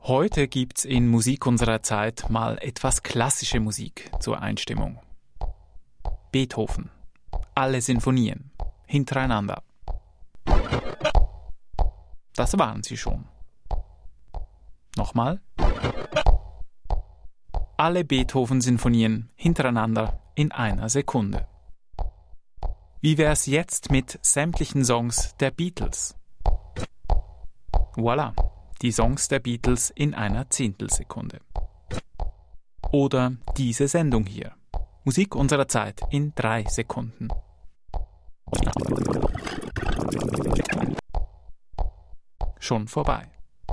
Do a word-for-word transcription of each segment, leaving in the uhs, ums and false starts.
Heute gibt's in Musik unserer Zeit mal etwas klassische Musik zur Einstimmung. Beethoven. Alle Sinfonien. Hintereinander. Das waren sie schon. Nochmal. Alle Beethoven-Sinfonien hintereinander in einer Sekunde. Wie wär's jetzt mit sämtlichen Songs der Beatles? Voilà, die Songs der Beatles in einer Zehntelsekunde. Oder diese Sendung hier. Musik unserer Zeit in drei Sekunden. Schon vorbei.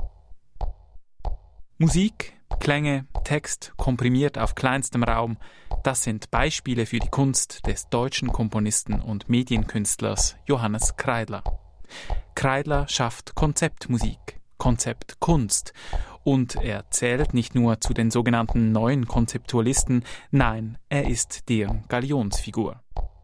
Musik, Klänge, Text komprimiert auf kleinstem Raum, das sind Beispiele für die Kunst des deutschen Komponisten und Medienkünstlers Johannes Kreidler. Kreidler schafft Konzeptmusik, Konzeptkunst, und er zählt nicht nur zu den sogenannten neuen Konzeptualisten, nein, er ist deren Galionsfigur.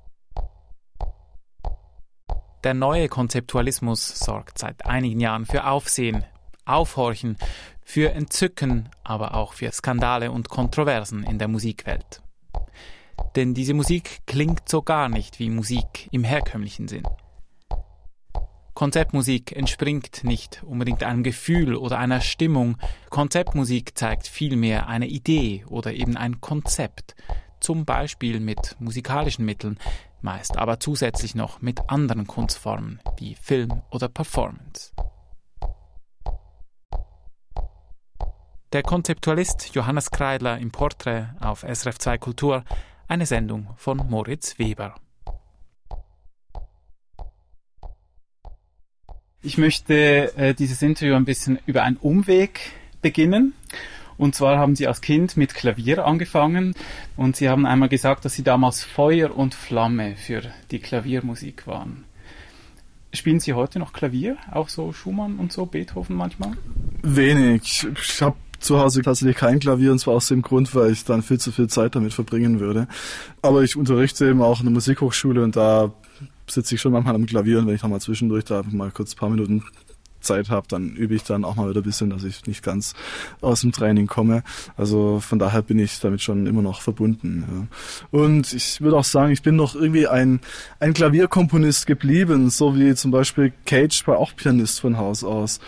Der neue Konzeptualismus sorgt seit einigen Jahren für Aufsehen, Aufhorchen, für Entzücken, aber auch für Skandale und Kontroversen in der Musikwelt. Denn diese Musik klingt so gar nicht wie Musik im herkömmlichen Sinn. Konzeptmusik entspringt nicht unbedingt einem Gefühl oder einer Stimmung. Konzeptmusik zeigt vielmehr eine Idee oder eben ein Konzept, zum Beispiel mit musikalischen Mitteln, meist aber zusätzlich noch mit anderen Kunstformen wie Film oder Performance. Der Konzeptualist Johannes Kreidler im Porträt auf S R F zwei Kultur, eine Sendung von Moritz Weber. Ich möchte äh, dieses Interview ein bisschen über einen Umweg beginnen. Und zwar haben Sie als Kind mit Klavier angefangen und Sie haben einmal gesagt, dass Sie damals Feuer und Flamme für die Klaviermusik waren. Spielen Sie heute noch Klavier? Auch so Schumann und so, Beethoven manchmal? Wenig. Ich habe zu Hause tatsächlich kein Klavier, und zwar aus dem Grund, weil ich dann viel zu viel Zeit damit verbringen würde. Aber ich unterrichte eben auch in der Musikhochschule und da sitze ich schon manchmal am Klavier, und wenn ich noch mal zwischendurch da mal kurz ein paar Minuten Zeit habe, dann übe ich dann auch mal wieder ein bisschen, dass ich nicht ganz aus dem Training komme. Also von daher bin ich damit schon immer noch verbunden. Ja. Und ich würde auch sagen, ich bin noch irgendwie ein, ein Klavierkomponist geblieben, so wie zum Beispiel Cage war auch Pianist von Haus aus.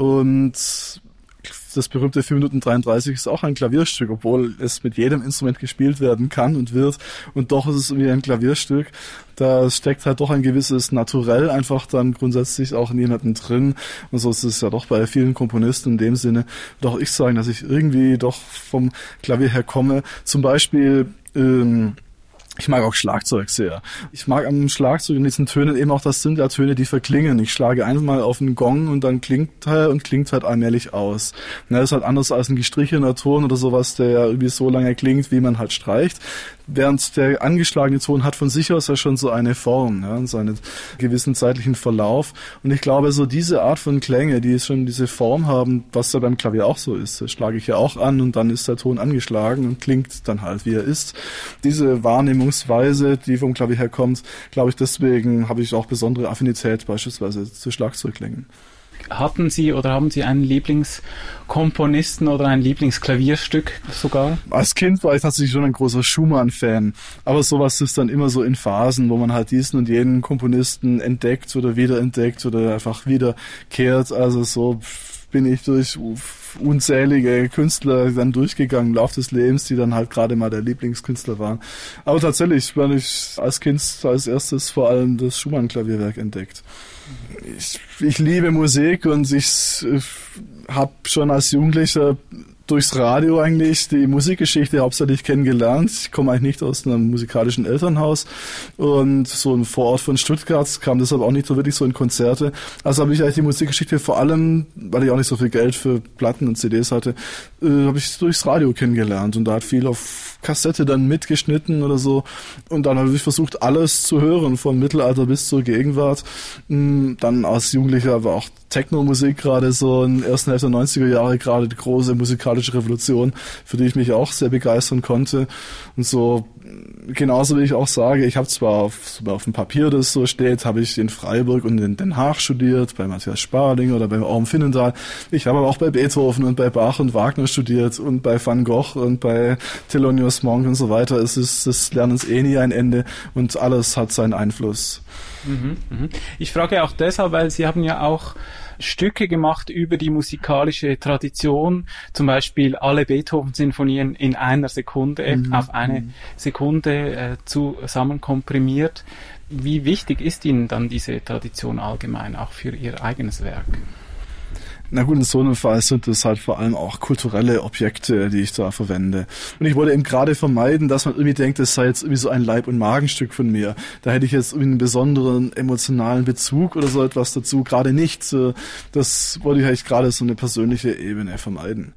Und das berühmte vier Minuten dreiunddreißig ist auch ein Klavierstück, obwohl es mit jedem Instrument gespielt werden kann und wird. Und doch ist es irgendwie ein Klavierstück. Da steckt halt doch ein gewisses Naturell einfach dann grundsätzlich auch in jemandem drin. Und so ist es ja doch bei vielen Komponisten in dem Sinne. Würde auch ich sagen, dass ich irgendwie doch vom Klavier her komme. Zum Beispiel, ähm, ich mag auch Schlagzeug sehr. Ich mag am Schlagzeug in diesen Tönen eben auch, das sind ja Töne, die verklingen. Ich schlage einmal auf einen Gong und dann klingt er und klingt halt allmählich aus. Das ist halt anders als ein gestrichener Ton oder sowas, der ja irgendwie so lange klingt, wie man halt streicht. Während der angeschlagene Ton hat von sich aus ja schon so eine Form, ja, so einen gewissen zeitlichen Verlauf. Und ich glaube, so diese Art von Klänge, die schon diese Form haben, was ja beim Klavier auch so ist, das schlage ich ja auch an und dann ist der Ton angeschlagen und klingt dann halt, wie er ist. Diese Wahrnehmungsweise, die vom Klavier herkommt, glaube ich, deswegen habe ich auch besondere Affinität beispielsweise zu Schlagzeugklängen. Hatten Sie oder haben Sie einen Lieblingskomponisten oder ein Lieblingsklavierstück sogar? Als Kind war ich tatsächlich schon ein großer Schumann-Fan. Aber sowas ist dann immer so in Phasen, wo man halt diesen und jenen Komponisten entdeckt oder wiederentdeckt oder einfach wiederkehrt. Also so bin ich durch unzählige Künstler dann durchgegangen im Laufe des Lebens, die dann halt gerade mal der Lieblingskünstler waren. Aber tatsächlich war ich als Kind als erstes vor allem das Schumann-Klavierwerk entdeckt. Ich, ich liebe Musik und ich äh, habe schon als Jugendlicher durchs Radio eigentlich die Musikgeschichte hauptsächlich kennengelernt. Ich komme eigentlich nicht aus einem musikalischen Elternhaus und so ein Vorort von Stuttgart kam deshalb auch nicht so wirklich so in Konzerte. Also habe ich eigentlich die Musikgeschichte vor allem, weil ich auch nicht so viel Geld für Platten und C Ds hatte, äh, habe ich durchs Radio kennengelernt und da hat viel auf Kassette dann mitgeschnitten oder so und dann habe ich versucht, alles zu hören, vom Mittelalter bis zur Gegenwart. Dann als Jugendlicher war auch Techno-Musik gerade so in der ersten Hälfte der neunziger Jahre gerade die große musikalische musikalische Revolution, für die ich mich auch sehr begeistern konnte. Und so, genauso wie ich auch sage, ich habe zwar auf, auf dem Papier, das so steht, habe ich in Freiburg und in Den Haag studiert, bei Matthias Sparling oder bei Orm Finnendahl. Ich habe aber auch bei Beethoven und bei Bach und Wagner studiert und bei Van Gogh und bei Thelonious Monk und so weiter. Es ist des Lernens eh nie ein Ende und alles hat seinen Einfluss. Mhm, mhm. Ich frage auch deshalb, weil Sie haben ja auch Stücke gemacht über die musikalische Tradition, zum Beispiel alle Beethoven-Sinfonien in einer Sekunde, mhm. auf eine Sekunde äh, zusammen komprimiert. Wie wichtig ist Ihnen dann diese Tradition allgemein, auch für Ihr eigenes Werk? Na gut, in so einem Fall sind es halt vor allem auch kulturelle Objekte, die ich da verwende. Und ich wollte eben gerade vermeiden, dass man irgendwie denkt, das sei jetzt irgendwie so ein Leib- und Magenstück von mir. Da hätte ich jetzt irgendwie einen besonderen emotionalen Bezug oder so etwas dazu. Gerade nicht. Das wollte ich eigentlich gerade so eine persönliche Ebene vermeiden.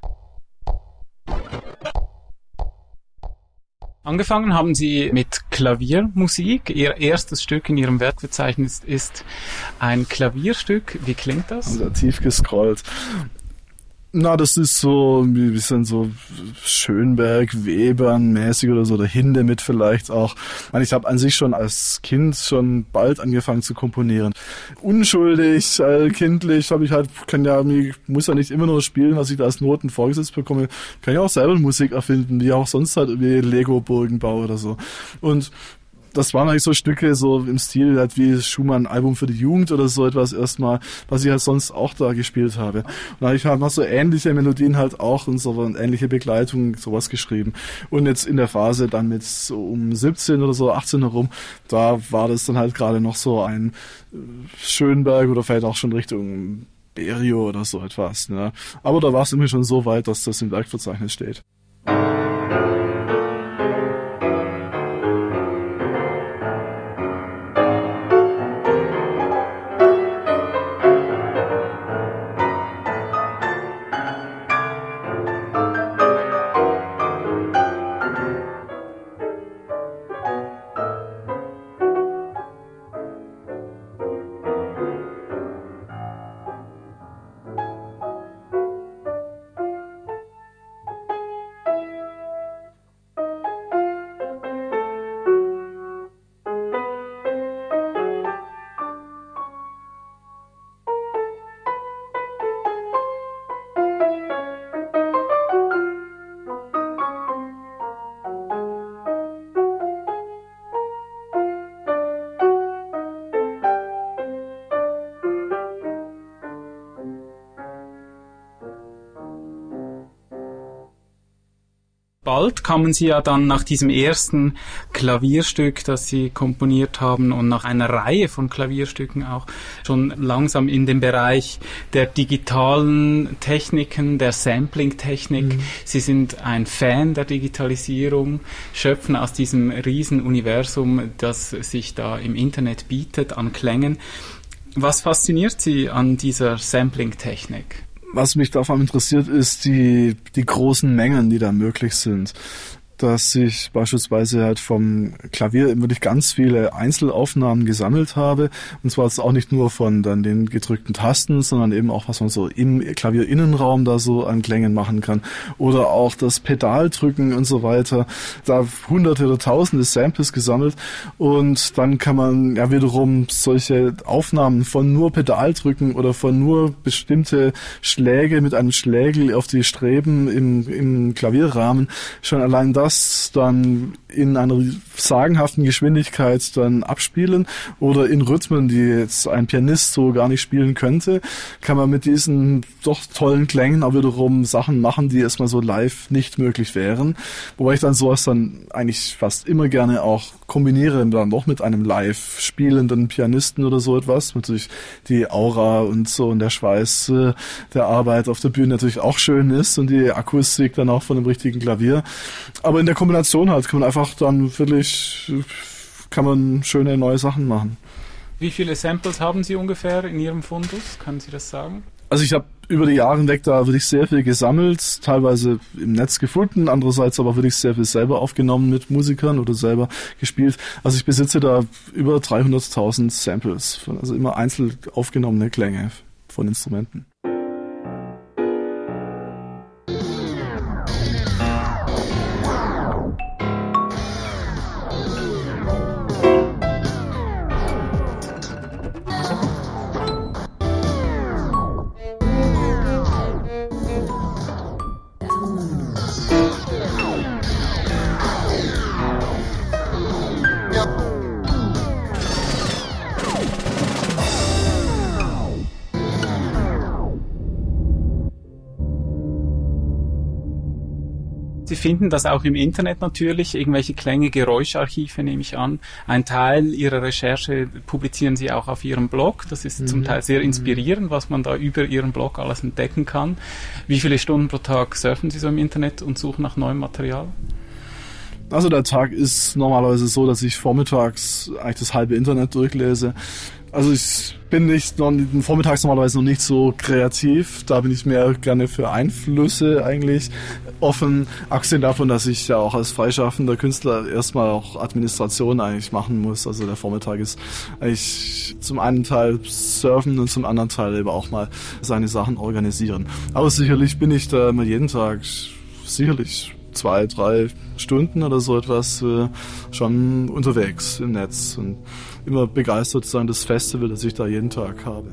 Angefangen haben Sie mit Klaviermusik. Ihr erstes Stück in Ihrem Werkverzeichnis ist ein Klavierstück. Wie klingt das? Also tief gescrollt. Na, das ist so ein bisschen so Schönberg, Webern-mäßig oder so, oder Hindemith vielleicht auch. Ich meine, ich habe an sich schon als Kind schon bald angefangen zu komponieren. Unschuldig, äh, kindlich, habe ich halt, kann ja, muss ja nicht immer nur spielen, was ich da als Noten vorgesetzt bekomme. Kann ja auch selber Musik erfinden, die auch sonst halt irgendwie Lego-Burgen baue oder so. Und das waren eigentlich so Stücke so im Stil halt wie Schumann Album für die Jugend oder so etwas erstmal, was ich halt sonst auch da gespielt habe. Und da habe ich halt mal so ähnliche Melodien halt auch und so eine ähnliche Begleitung sowas geschrieben. Und jetzt in der Phase dann mit so um siebzehn oder so, achtzehn herum, da war das dann halt gerade noch so ein Schönberg oder vielleicht auch schon Richtung Berio oder so etwas. Ne? Aber da war es immer schon so weit, dass das im Werkverzeichnis steht. Bald kamen Sie ja dann nach diesem ersten Klavierstück, das Sie komponiert haben und nach einer Reihe von Klavierstücken auch schon langsam in den Bereich der digitalen Techniken, der Sampling-Technik. Mhm. Sie sind ein Fan der Digitalisierung, schöpfen aus diesem Riesenuniversum, das sich da im Internet bietet, an Klängen. Was fasziniert Sie an dieser Sampling-Technik? Was mich davon interessiert, ist die, die großen Mengen, die da möglich sind. Dass ich beispielsweise halt vom Klavier wirklich ganz viele Einzelaufnahmen gesammelt habe. Und zwar jetzt auch nicht nur von dann den gedrückten Tasten, sondern eben auch, was man so im Klavierinnenraum da so an Klängen machen kann. Oder auch das Pedaldrücken und so weiter. Da hunderte oder tausende Samples gesammelt. Und dann kann man ja wiederum solche Aufnahmen von nur Pedaldrücken oder von nur bestimmte Schläge mit einem Schlägel auf die Streben im, im Klavierrahmen schon allein das dann in einer sagenhaften Geschwindigkeit dann abspielen oder in Rhythmen, die jetzt ein Pianist so gar nicht spielen könnte, kann man mit diesen doch tollen Klängen auch wiederum Sachen machen, die erstmal so live nicht möglich wären. Wobei ich dann sowas dann eigentlich fast immer gerne auch kombiniere, dann doch mit einem live spielenden Pianisten oder so etwas. Natürlich die Aura und so und der Schweiß äh, der Arbeit auf der Bühne natürlich auch schön ist und die Akustik dann auch von dem richtigen Klavier. Aber in der Kombination halt kann man einfach dann wirklich, kann man schöne neue Sachen machen. Wie viele Samples haben Sie ungefähr in Ihrem Fundus? Können Sie das sagen? Also ich habe über die Jahre hinweg da wirklich sehr viel gesammelt, teilweise im Netz gefunden, andererseits aber wirklich sehr viel selber aufgenommen mit Musikern oder selber gespielt. Also ich besitze da über dreihunderttausend Samples, also immer einzeln aufgenommene Klänge von Instrumenten. Sie finden das auch im Internet natürlich, irgendwelche Klänge, Geräuscharchive nehme ich an. Ein Teil Ihrer Recherche publizieren Sie auch auf Ihrem Blog. Das ist mhm. zum Teil sehr inspirierend, was man da über Ihren Blog alles entdecken kann. Wie viele Stunden pro Tag surfen Sie so im Internet und suchen nach neuem Material? Also der Tag ist normalerweise so, dass ich vormittags eigentlich das halbe Internet durchlese. Also ich bin nicht noch, vormittags normalerweise noch nicht so kreativ. Da bin ich mehr gerne für Einflüsse eigentlich offen. Abgesehen davon, dass ich ja auch als freischaffender Künstler erstmal auch Administration eigentlich machen muss. Also der Vormittag ist eigentlich zum einen Teil surfen und zum anderen Teil eben auch mal seine Sachen organisieren. Aber sicherlich bin ich da immer jeden Tag sicherlich zwei, drei Stunden oder so etwas äh, schon unterwegs im Netz und immer begeistert sein, das Festival, das ich da jeden Tag habe.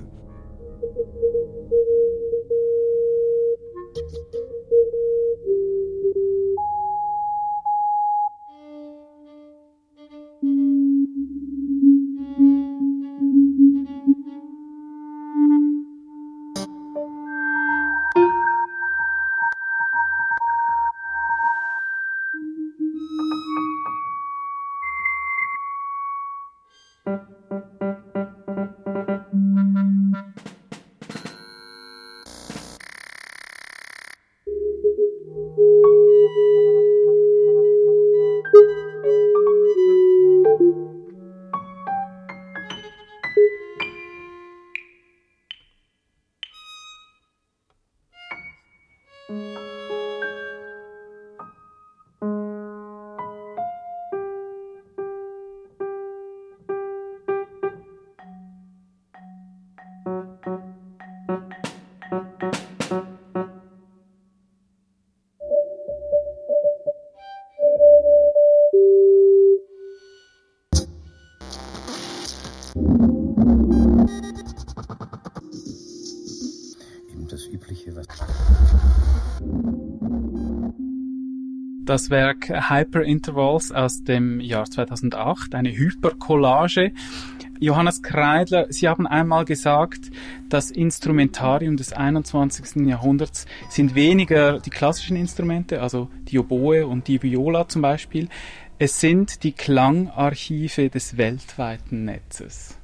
Das Werk Hyperintervals aus dem Jahr zweitausendacht, eine Hypercollage. Johannes Kreidler, Sie haben einmal gesagt, das Instrumentarium des einundzwanzigsten Jahrhunderts sind weniger die klassischen Instrumente, also die Oboe und die Viola zum Beispiel. Es sind die Klangarchive des weltweiten Netzes.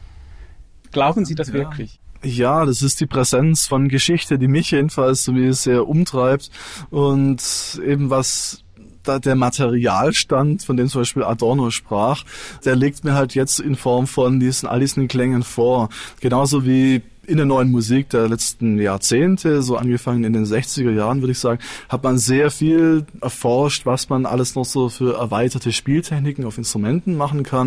Glauben Sie das ja. wirklich? Ja, das ist die Präsenz von Geschichte, die mich jedenfalls so wie sehr umtreibt und eben was da der Materialstand, von dem zum Beispiel Adorno sprach, der legt mir halt jetzt in Form von diesen all diesen Klängen vor. Genauso wie in der neuen Musik der letzten Jahrzehnte, so angefangen in den sechziger Jahren, würde ich sagen, hat man sehr viel erforscht, was man alles noch so für erweiterte Spieltechniken auf Instrumenten machen kann.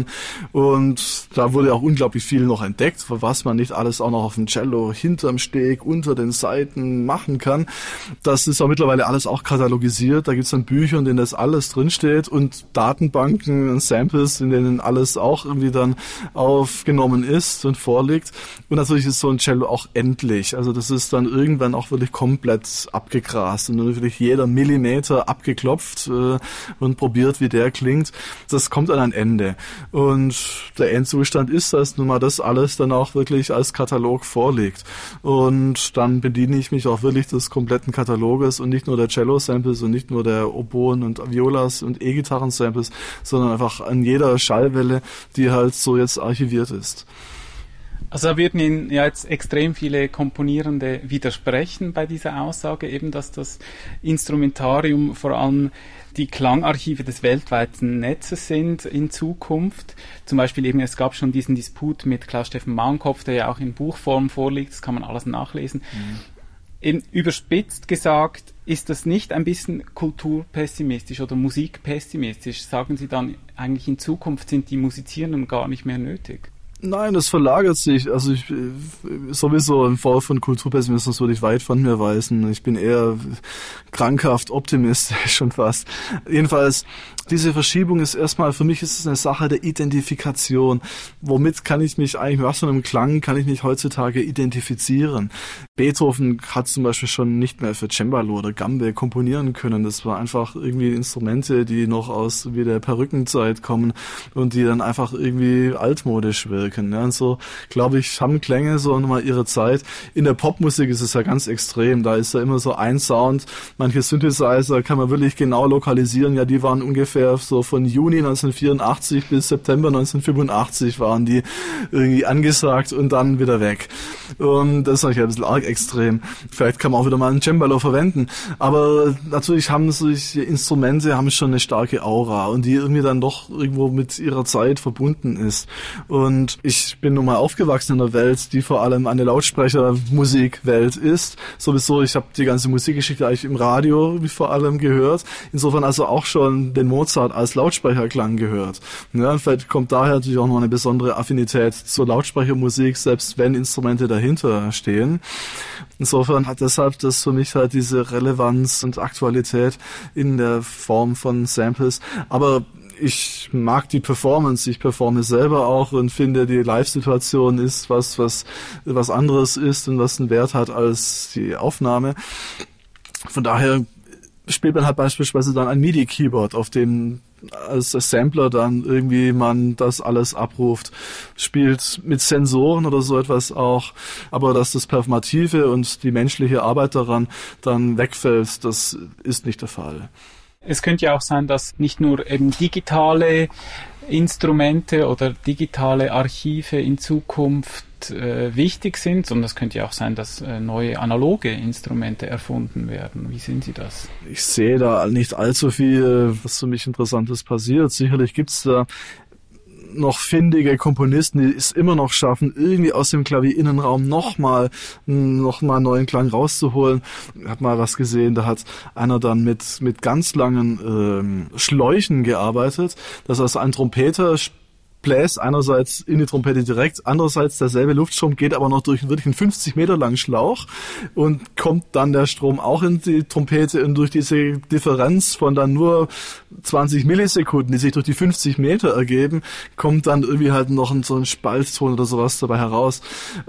Und da wurde auch unglaublich viel noch entdeckt, was man nicht alles auch noch auf dem Cello, hinterm Steg, unter den Saiten machen kann. Das ist auch mittlerweile alles auch katalogisiert. Da gibt es dann Bücher, in denen das alles drinsteht und Datenbanken und Samples, in denen alles auch irgendwie dann aufgenommen ist und vorliegt. Und natürlich ist so ein Cello auch endlich. Also das ist dann irgendwann auch wirklich komplett abgegrast und dann wirklich jeder Millimeter abgeklopft äh, und probiert, wie der klingt. Das kommt an ein Ende. Und der Endzustand ist, dass nun mal das alles dann auch wirklich als Katalog vorliegt. Und dann bediene ich mich auch wirklich des kompletten Kataloges und nicht nur der Cello-Samples und nicht nur der Oboen und Violas und E-Gitarren-Samples, sondern einfach an jeder Schallwelle, die halt so jetzt archiviert ist. Also da würden Ihnen ja jetzt extrem viele Komponierende widersprechen bei dieser Aussage, eben dass das Instrumentarium vor allem die Klangarchive des weltweiten Netzes sind in Zukunft. Zum Beispiel eben, es gab schon diesen Disput mit Klaus-Steffen Mauenkopf, der ja auch in Buchform vorliegt, das kann man alles nachlesen. Mhm. Eben überspitzt gesagt, ist das nicht ein bisschen kulturpessimistisch oder musikpessimistisch? Sagen Sie dann, eigentlich in Zukunft sind die Musizierenden gar nicht mehr nötig? Nein, das verlagert sich. Also ich sowieso im Fall von Kulturpessimismus würde ich weit von mir weisen. Ich bin eher krankhaft optimistisch schon fast. Jedenfalls, Diese Verschiebung ist erstmal, für mich ist es eine Sache der Identifikation. Womit kann ich mich eigentlich, was für einem Klang kann ich mich heutzutage identifizieren? Beethoven hat zum Beispiel schon nicht mehr für Cembalo oder Gambe komponieren können. Das war einfach irgendwie Instrumente, die noch aus wie der Perückenzeit kommen und die dann einfach irgendwie altmodisch wirken. Ja, und so, glaube ich, haben Klänge so nochmal ihre Zeit. In der Popmusik ist es ja ganz extrem. Da ist ja immer so ein Sound. Manche Synthesizer kann man wirklich genau lokalisieren. Ja, die waren ungefähr so von Juni neunzehnhundertvierundachtzig bis September neunzehnhundertfünfundachtzig waren die irgendwie angesagt und dann wieder weg. Und das ist natürlich ein bisschen arg extrem. Vielleicht kann man auch wieder mal ein Cembalo verwenden. Aber natürlich haben solche Instrumente haben schon eine starke Aura und die irgendwie dann doch irgendwo mit ihrer Zeit verbunden ist. Und ich bin nun mal aufgewachsen in einer Welt, die vor allem eine Lautsprechermusikwelt ist. Sowieso, ich habe die ganze Musikgeschichte eigentlich im Radio vor allem gehört. Insofern also auch schon den Mozart als Lautsprecherklang gehört. Ja, vielleicht kommt daher natürlich auch noch eine besondere Affinität zur Lautsprechermusik, selbst wenn Instrumente dahinter stehen. Insofern hat deshalb das für mich halt diese Relevanz und Aktualität in der Form von Samples. Aber ich mag die Performance, ich performe selber auch und finde, die Live-Situation ist was, was, was anderes ist und was einen Wert hat als die Aufnahme. Von daher spielt man halt beispielsweise dann ein MIDI-Keyboard, auf dem als Sampler dann irgendwie man das alles abruft, spielt mit Sensoren oder so etwas auch, aber dass das Performative und die menschliche Arbeit daran dann wegfällt, das ist nicht der Fall. Es könnte ja auch sein, dass nicht nur eben digitale Instrumente oder digitale Archive in Zukunft äh, wichtig sind, sondern es könnte ja auch sein, dass äh, neue analoge Instrumente erfunden werden. Wie sehen Sie das? Ich sehe da nicht allzu viel, was für mich Interessantes passiert. Sicherlich gibt's da noch findige Komponisten, die es immer noch schaffen, irgendwie aus dem Klavierinnenraum nochmal noch mal neuen Klang rauszuholen. Ich habe mal was gesehen, da hat einer dann mit mit ganz langen ähm, Schläuchen gearbeitet, dass also ein Trompeter bläst einerseits in die Trompete direkt, andererseits derselbe Luftstrom geht aber noch durch wirklich einen fünfzig Meter langen Schlauch und kommt dann der Strom auch in die Trompete und durch diese Differenz von dann nur zwanzig Millisekunden, die sich durch die fünfzig Meter ergeben, kommt dann irgendwie halt noch ein, so ein Spaltton oder sowas dabei heraus.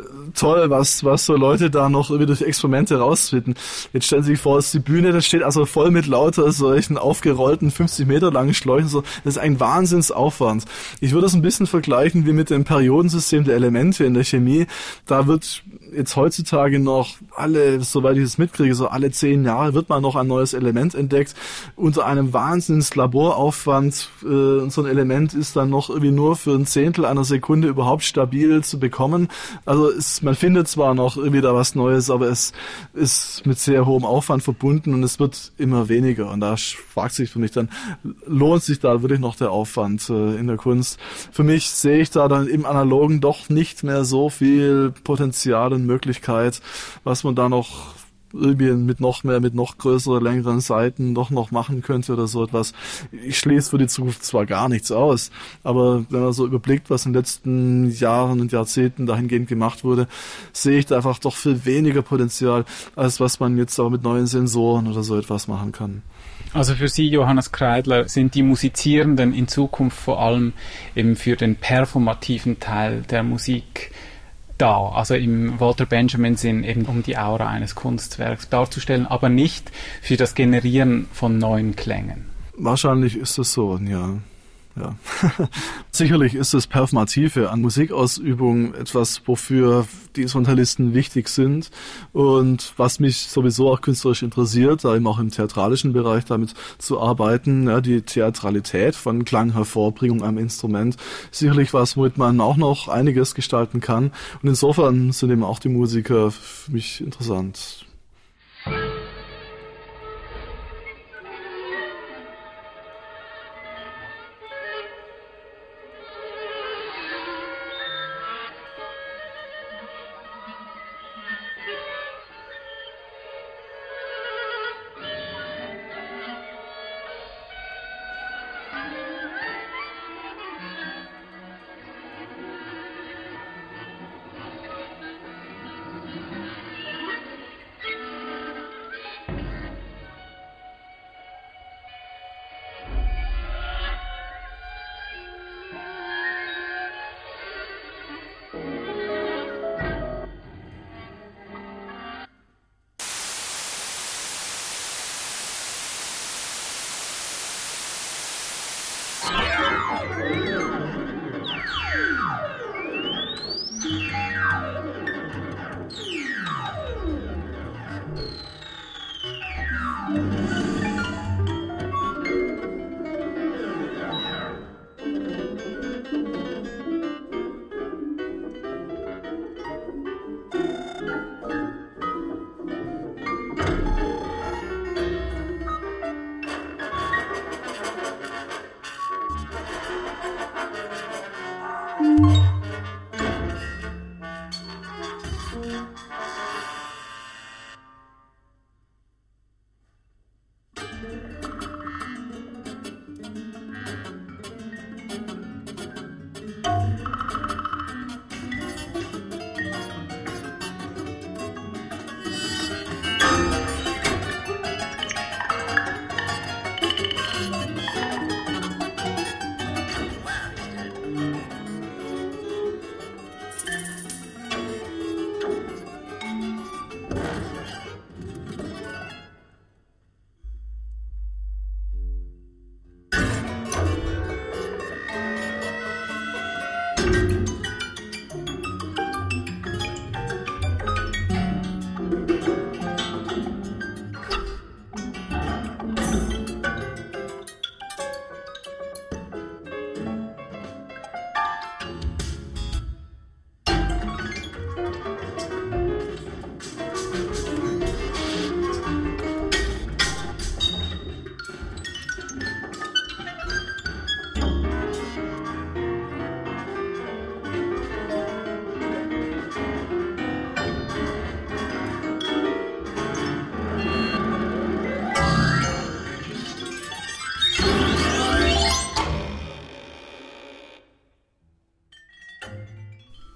Toll, was was so Leute da noch irgendwie durch Experimente rausfinden. Jetzt stellen Sie sich vor, es ist die Bühne, das steht also voll mit lauter solchen aufgerollten fünfzig Meter langen Schläuchen. So, das ist ein Wahnsinnsaufwand. Ich würde es ein bisschen vergleichen wie mit dem Periodensystem der Elemente in der Chemie. Da wird jetzt heutzutage noch alle, soweit ich es mitkriege, so alle zehn Jahre wird mal noch ein neues Element entdeckt. Unter einem wahnsinns Laboraufwand. Äh, so ein Element ist dann noch irgendwie nur für ein Zehntel einer Sekunde überhaupt stabil zu bekommen. Also es, man findet zwar noch irgendwie da was Neues, aber es ist mit sehr hohem Aufwand verbunden und es wird immer weniger. Und da fragt sich für mich dann, lohnt sich da wirklich noch der Aufwand äh, in der Kunst? Für mich sehe ich da dann im Analogen doch nicht mehr so viel Potenzial und Möglichkeit, was man da noch irgendwie mit noch mehr, mit noch größeren, längeren Seiten doch noch machen könnte oder so etwas. Ich schließe für die Zukunft zwar gar nichts aus, aber wenn man so überblickt, was in den letzten Jahren und Jahrzehnten dahingehend gemacht wurde, sehe ich da einfach doch viel weniger Potenzial, als was man jetzt aber mit neuen Sensoren oder so etwas machen kann. Also für Sie, Johannes Kreidler, sind die Musizierenden in Zukunft vor allem eben für den performativen Teil der Musik da, also im Walter Benjamin Sinn eben um die Aura eines Kunstwerks darzustellen, aber nicht für das Generieren von neuen Klängen. Wahrscheinlich ist es so, ja. Ja. Sicherlich ist das Performative an Musikausübung etwas, wofür die Instrumentalisten wichtig sind und was mich sowieso auch künstlerisch interessiert, da eben auch im theatralischen Bereich damit zu arbeiten, ja, die Theatralität von Klanghervorbringung am Instrument, sicherlich was, womit man auch noch einiges gestalten kann und insofern sind eben auch die Musiker für mich interessant.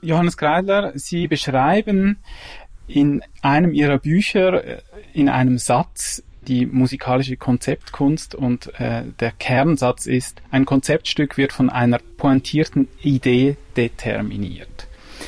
Johannes Kreidler, Sie beschreiben in einem Ihrer Bücher in einem Satz die musikalische Konzeptkunst und äh, der Kernsatz ist, ein Konzeptstück wird von einer pointierten Idee determiniert.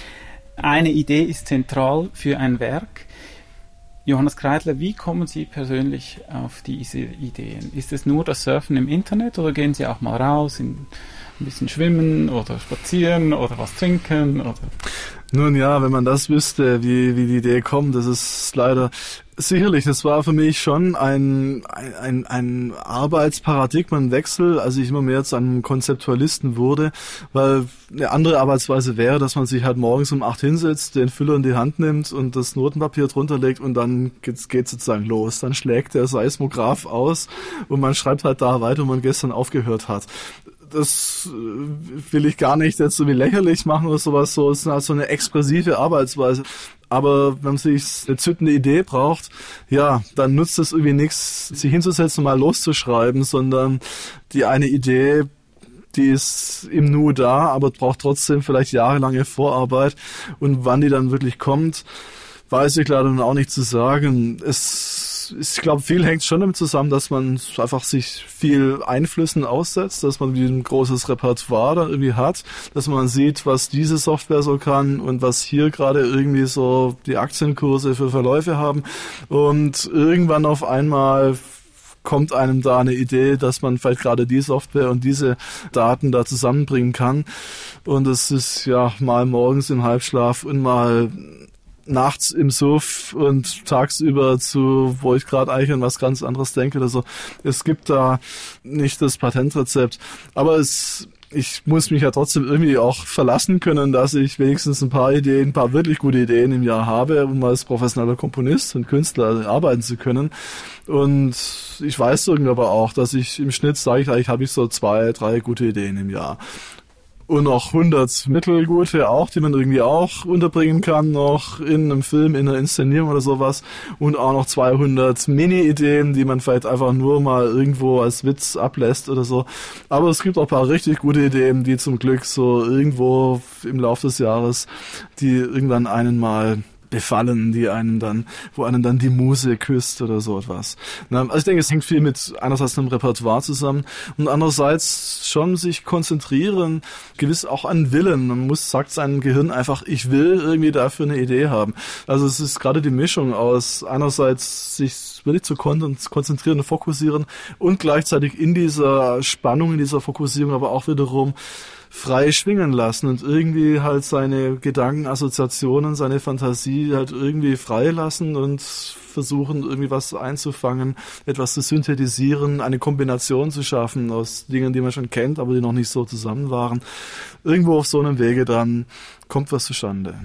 Eine Idee ist zentral für ein Werk. Johannes Kreidler, wie kommen Sie persönlich auf diese Ideen? Ist es nur das Surfen im Internet oder gehen Sie auch mal raus, in, ein bisschen schwimmen oder spazieren oder was trinken? Oder? Nun ja, wenn man das wüsste, wie, wie die Idee kommt, das ist leider sicherlich, das war für mich schon ein, ein, ein Arbeitsparadigmenwechsel, als ich immer mehr zu einem Konzeptualisten wurde, weil eine andere Arbeitsweise wäre, dass man sich halt morgens um acht hinsetzt, den Füller in die Hand nimmt und das Notenpapier drunter legt und dann geht's, geht's sozusagen los. Dann schlägt der Seismograph aus und man schreibt halt da weiter, wo man gestern aufgehört hat. Das will ich gar nicht jetzt so wie lächerlich machen oder sowas, so, es ist halt so eine expressive Arbeitsweise. Aber wenn man sich eine zündende Idee braucht, ja, dann nutzt es irgendwie nichts, sich hinzusetzen und mal loszuschreiben, sondern die eine Idee, die ist im Nu da, aber braucht trotzdem vielleicht jahrelange Vorarbeit. Und wann die dann wirklich kommt, weiß ich leider auch nicht zu sagen. Es Ich glaube, viel hängt schon damit zusammen, dass man einfach sich viel Einflüssen aussetzt, dass man ein großes Repertoire dann irgendwie hat, dass man sieht, was diese Software so kann und was hier gerade irgendwie so die Aktienkurse für Verläufe haben. Und irgendwann auf einmal kommt einem da eine Idee, dass man vielleicht gerade die Software und diese Daten da zusammenbringen kann. Und es ist ja mal morgens im Halbschlaf und mal nachts im Suff und tagsüber zu, wo ich gerade eigentlich an was ganz anderes denke oder so. Es gibt da nicht das Patentrezept, aber es, ich muss mich ja trotzdem irgendwie auch verlassen können, dass ich wenigstens ein paar Ideen, ein paar wirklich gute Ideen im Jahr habe, um als professioneller Komponist und Künstler arbeiten zu können. Und ich weiß irgendwie aber auch, dass ich im Schnitt, sage ich eigentlich, habe ich so zwei, drei gute Ideen im Jahr. Und noch hundert mittelgute auch, die man irgendwie auch unterbringen kann, noch in einem Film, in einer Inszenierung oder sowas. Und auch noch zweihundert Mini-Ideen, die man vielleicht einfach nur mal irgendwo als Witz ablässt oder so. Aber es gibt auch ein paar richtig gute Ideen, die zum Glück so irgendwo im Laufe des Jahres, die irgendwann einen mal befallen, die einen dann, wo einen dann die Muse küsst oder so etwas. Also ich denke, es hängt viel mit einerseits einem Repertoire zusammen und andererseits schon sich konzentrieren, gewiss auch an Willen. Man muss, sagt seinem Gehirn einfach, ich will irgendwie dafür eine Idee haben. Also es ist gerade die Mischung aus einerseits sich wirklich zu konzentrieren und fokussieren und gleichzeitig in dieser Spannung, in dieser Fokussierung aber auch wiederum frei schwingen lassen und irgendwie halt seine Gedanken, Assoziationen, seine Fantasie halt irgendwie frei lassen und versuchen, irgendwie was einzufangen, etwas zu synthetisieren, eine Kombination zu schaffen aus Dingen, die man schon kennt, aber die noch nicht so zusammen waren. Irgendwo auf so einem Wege dann kommt was zustande.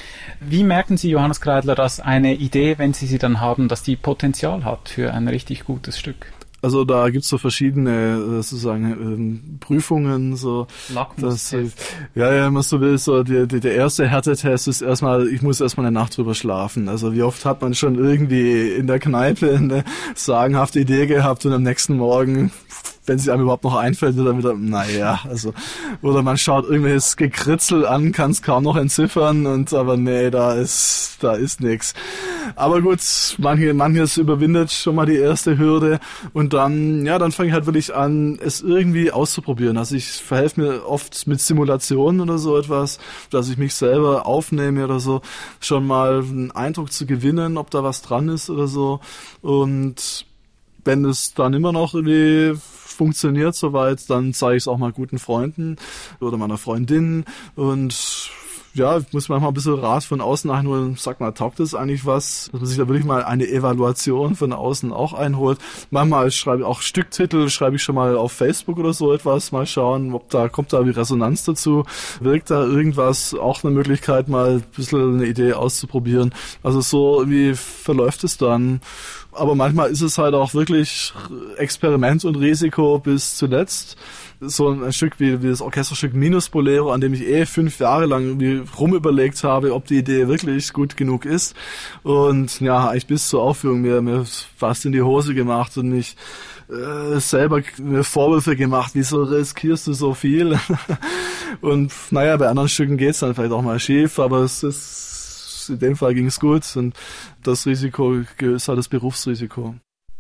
Wie merken Sie, Johannes Kreidler, dass eine Idee, wenn Sie sie dann haben, dass die Potenzial hat für ein richtig gutes Stück? Also da gibt's so verschiedene sozusagen ähm, Prüfungen, so Lackmustest. Das, ja, ja, wenn man so will, so die, die, der erste Härtetest ist erstmal, ich muss erstmal eine Nacht drüber schlafen. Also wie oft hat man schon irgendwie in der Kneipe eine sagenhafte Idee gehabt und am nächsten Morgen, wenn sie einem überhaupt noch einfällt, wird dann wieder, naja, also, oder man schaut irgendwelches Gekritzel an, kann es kaum noch entziffern und aber nee, da ist, da ist nix. Aber gut, manche, manches überwindet schon mal die erste Hürde und dann, ja, dann fange ich halt wirklich an, es irgendwie auszuprobieren. Also ich verhelfe mir oft mit Simulationen oder so etwas, dass ich mich selber aufnehme oder so, schon mal einen Eindruck zu gewinnen, ob da was dran ist oder so. Und wenn es dann immer noch irgendwie funktioniert soweit, dann zeige ich es auch mal guten Freunden oder meiner Freundin und ja, ich muss manchmal ein bisschen Rat von außen einholen. Sag mal, taugt das eigentlich was? Dass man sich da wirklich mal eine Evaluation von außen auch einholt. Manchmal schreibe ich auch Stücktitel, schreibe ich schon mal auf Facebook oder so etwas. Mal schauen, ob da, kommt da wie Resonanz dazu. Wirkt da irgendwas? Auch eine Möglichkeit, mal ein bisschen eine Idee auszuprobieren. Also so wie verläuft es dann? Aber manchmal ist es halt auch wirklich Experiment und Risiko bis zuletzt. So ein Stück wie, wie das Orchesterstück Minus Bolero, an dem ich eh fünf Jahre lang irgendwie rumüberlegt habe, ob die Idee wirklich gut genug ist. Und ja, eigentlich bis zur Aufführung mir, mir fast in die Hose gemacht und ich äh, selber Vorwürfe gemacht, wieso riskierst du so viel? Und naja, bei anderen Stücken geht's dann vielleicht auch mal schief, aber es ist, in dem Fall ging es gut und das Risiko ist halt das Berufsrisiko.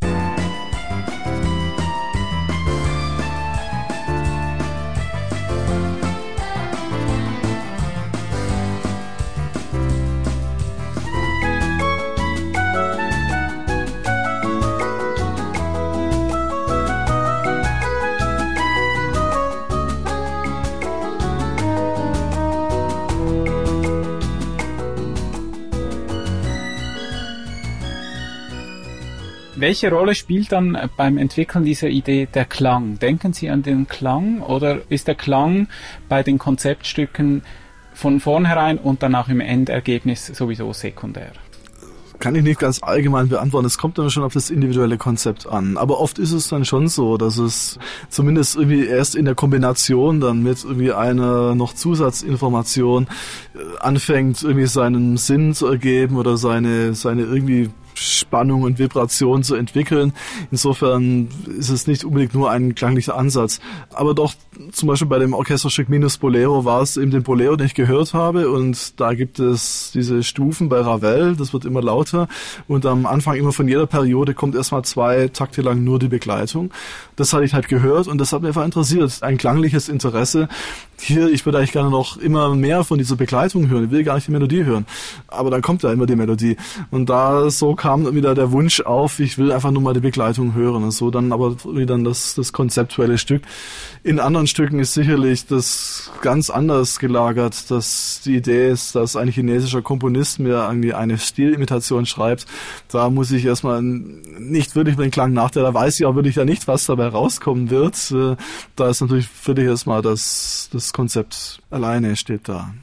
Welche Rolle spielt dann beim Entwickeln dieser Idee der Klang? Denken Sie an den Klang oder ist der Klang bei den Konzeptstücken von vornherein und dann auch im Endergebnis sowieso sekundär? Kann ich nicht ganz allgemein beantworten. Es kommt dann schon auf das individuelle Konzept an. Aber oft ist es dann schon so, dass es zumindest irgendwie erst in der Kombination dann mit irgendwie einer noch Zusatzinformation anfängt, irgendwie seinen Sinn zu ergeben oder seine, seine irgendwie Spannung und Vibration zu entwickeln. Insofern ist es nicht unbedingt nur ein klanglicher Ansatz. Aber doch zum Beispiel bei dem Orchesterstück Minus Bolero war es eben den Bolero, den ich gehört habe, und da gibt es diese Stufen bei Ravel, das wird immer lauter und am Anfang immer von jeder Periode kommt erstmal zwei Takte lang nur die Begleitung. Das hatte ich halt gehört und das hat mich einfach interessiert. Ein klangliches Interesse. Hier, ich würde eigentlich gerne noch immer mehr von dieser Begleitung hören. Ich will gar nicht die Melodie hören. Aber dann kommt ja immer die Melodie. Und da so kam wieder der Wunsch auf, ich will einfach nur mal die Begleitung hören. Und so dann aber wieder das, das konzeptuelle Stück. In anderen Stücken ist sicherlich das ganz anders gelagert, dass die Idee ist, dass ein chinesischer Komponist mir irgendwie eine Stilimitation schreibt. Da muss ich erstmal nicht wirklich über den Klang nachdenken. Da weiß ich auch wirklich ja nicht, was dabei rauskommen wird. Da ist natürlich für dich erstmal das, das Konzept alleine steht da.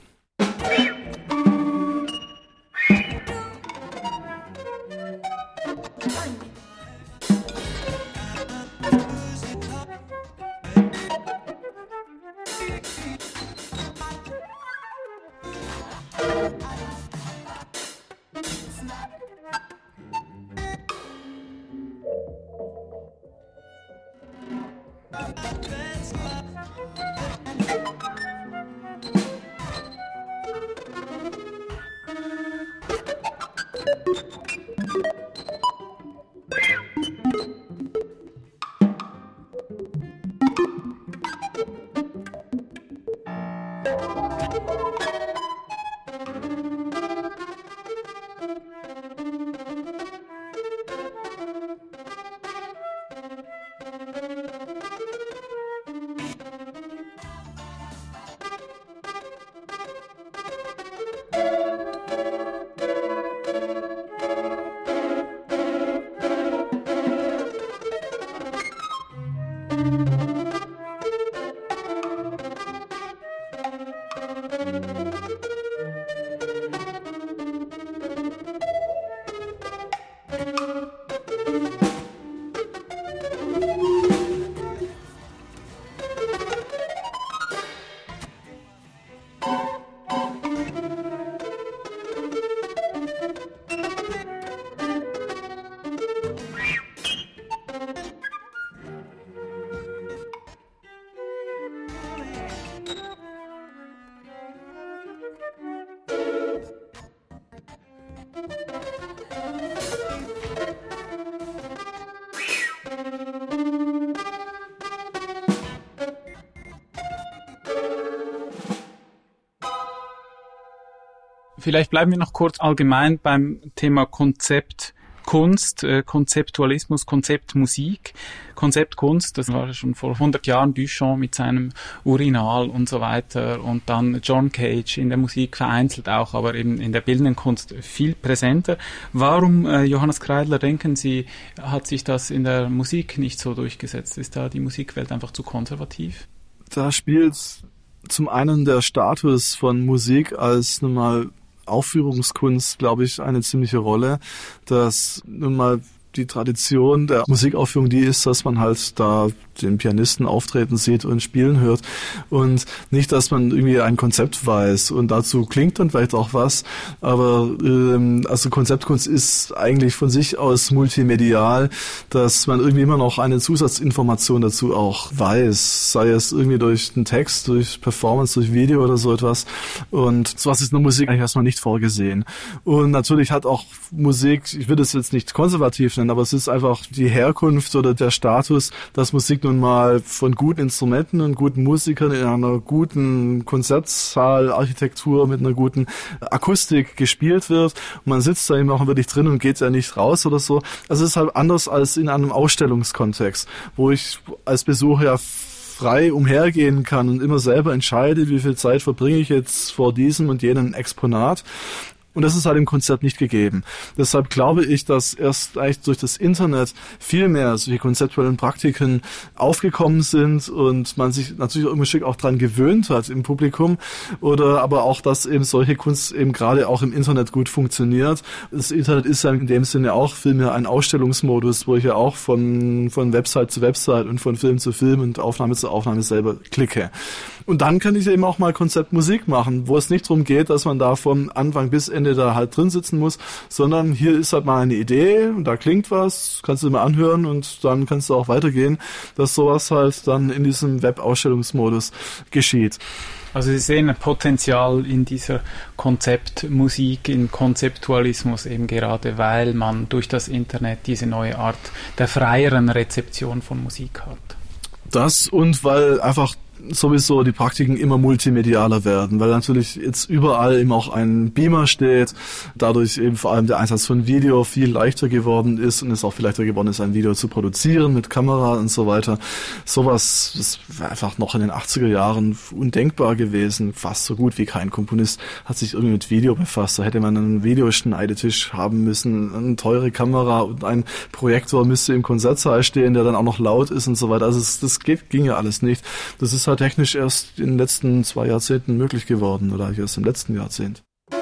Vielleicht bleiben wir noch kurz allgemein beim Thema Konzept Kunst, äh, Konzeptualismus, Konzeptmusik, Konzeptkunst. Das war schon vor hundert Jahren Duchamp mit seinem Urinal und so weiter und dann John Cage in der Musik vereinzelt auch, aber eben in der bildenden Kunst viel präsenter. Warum, äh, Johannes Kreidler, denken Sie, hat sich das in der Musik nicht so durchgesetzt? Ist da die Musikwelt einfach zu konservativ? Da spielt zum einen der Status von Musik als nun mal Aufführungskunst, glaube ich, eine ziemliche Rolle, dass nun mal die Tradition der Musikaufführung die ist, dass man halt da den Pianisten auftreten sieht und spielen hört und nicht, dass man irgendwie ein Konzept weiß und dazu klingt dann vielleicht auch was, aber ähm, also Konzeptkunst ist eigentlich von sich aus multimedial, dass man irgendwie immer noch eine Zusatzinformation dazu auch weiß, sei es irgendwie durch den Text, durch Performance, durch Video oder so etwas und sowas ist in der Musik eigentlich erstmal nicht vorgesehen. Und natürlich hat auch Musik, ich würde es jetzt nicht konservativ nennen, aber es ist einfach die Herkunft oder der Status, dass Musik nun mal von guten Instrumenten und guten Musikern in einer guten Konzertsaalarchitektur mit einer guten Akustik gespielt wird. Und man sitzt da eben auch wirklich drin und geht ja nicht raus oder so. Also es ist halt anders als in einem Ausstellungskontext, wo ich als Besucher ja frei umhergehen kann und immer selber entscheide, wie viel Zeit verbringe ich jetzt vor diesem und jenem Exponat. Und das ist halt im Konzert nicht gegeben. Deshalb glaube ich, dass erst eigentlich durch das Internet viel mehr solche konzeptuellen Praktiken aufgekommen sind und man sich natürlich auch ein Stück auch dran gewöhnt hat im Publikum oder aber auch, dass eben solche Kunst eben gerade auch im Internet gut funktioniert. Das Internet ist ja in dem Sinne auch vielmehr ein Ausstellungsmodus, wo ich ja auch von, von Website zu Website und von Film zu Film und Aufnahme zu Aufnahme selber klicke. Und dann kann ich eben auch mal Konzeptmusik machen, wo es nicht darum geht, dass man da vom Anfang bis Ende da halt drin sitzen muss, sondern hier ist halt mal eine Idee und da klingt was, kannst du mal anhören und dann kannst du auch weitergehen, dass sowas halt dann in diesem Web-Ausstellungsmodus geschieht. Also Sie sehen ein Potenzial in dieser Konzeptmusik, in Konzeptualismus eben gerade, weil man durch das Internet diese neue Art der freieren Rezeption von Musik hat. Das und weil einfach sowieso die Praktiken immer multimedialer werden, weil natürlich jetzt überall eben auch ein Beamer steht, dadurch eben vor allem der Einsatz von Video viel leichter geworden ist und es auch viel leichter geworden ist, ein Video zu produzieren mit Kamera und so weiter. Sowas ist einfach noch in den achtziger Jahren undenkbar gewesen. Fast so gut wie kein Komponist hat sich irgendwie mit Video befasst. Da hätte man einen Videoschneidetisch haben müssen, eine teure Kamera und ein Projektor müsste im Konzertsaal stehen, der dann auch noch laut ist und so weiter. Also es, das geht, ging ja alles nicht. Das ist halt technisch erst in den letzten zwei Jahrzehnten möglich geworden oder erst im letzten Jahrzehnt.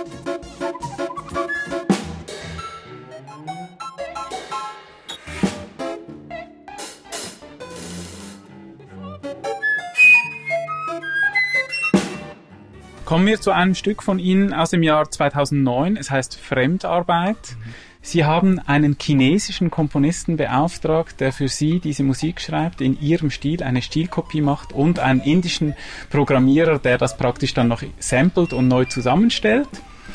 Kommen wir zu einem Stück von Ihnen aus dem Jahr zweitausendneun. Es heißt Fremdarbeit. Mhm. Sie haben einen chinesischen Komponisten beauftragt, der für Sie diese Musik schreibt, in Ihrem Stil eine Stilkopie macht und einen indischen Programmierer, der das praktisch dann noch samplet und neu zusammenstellt.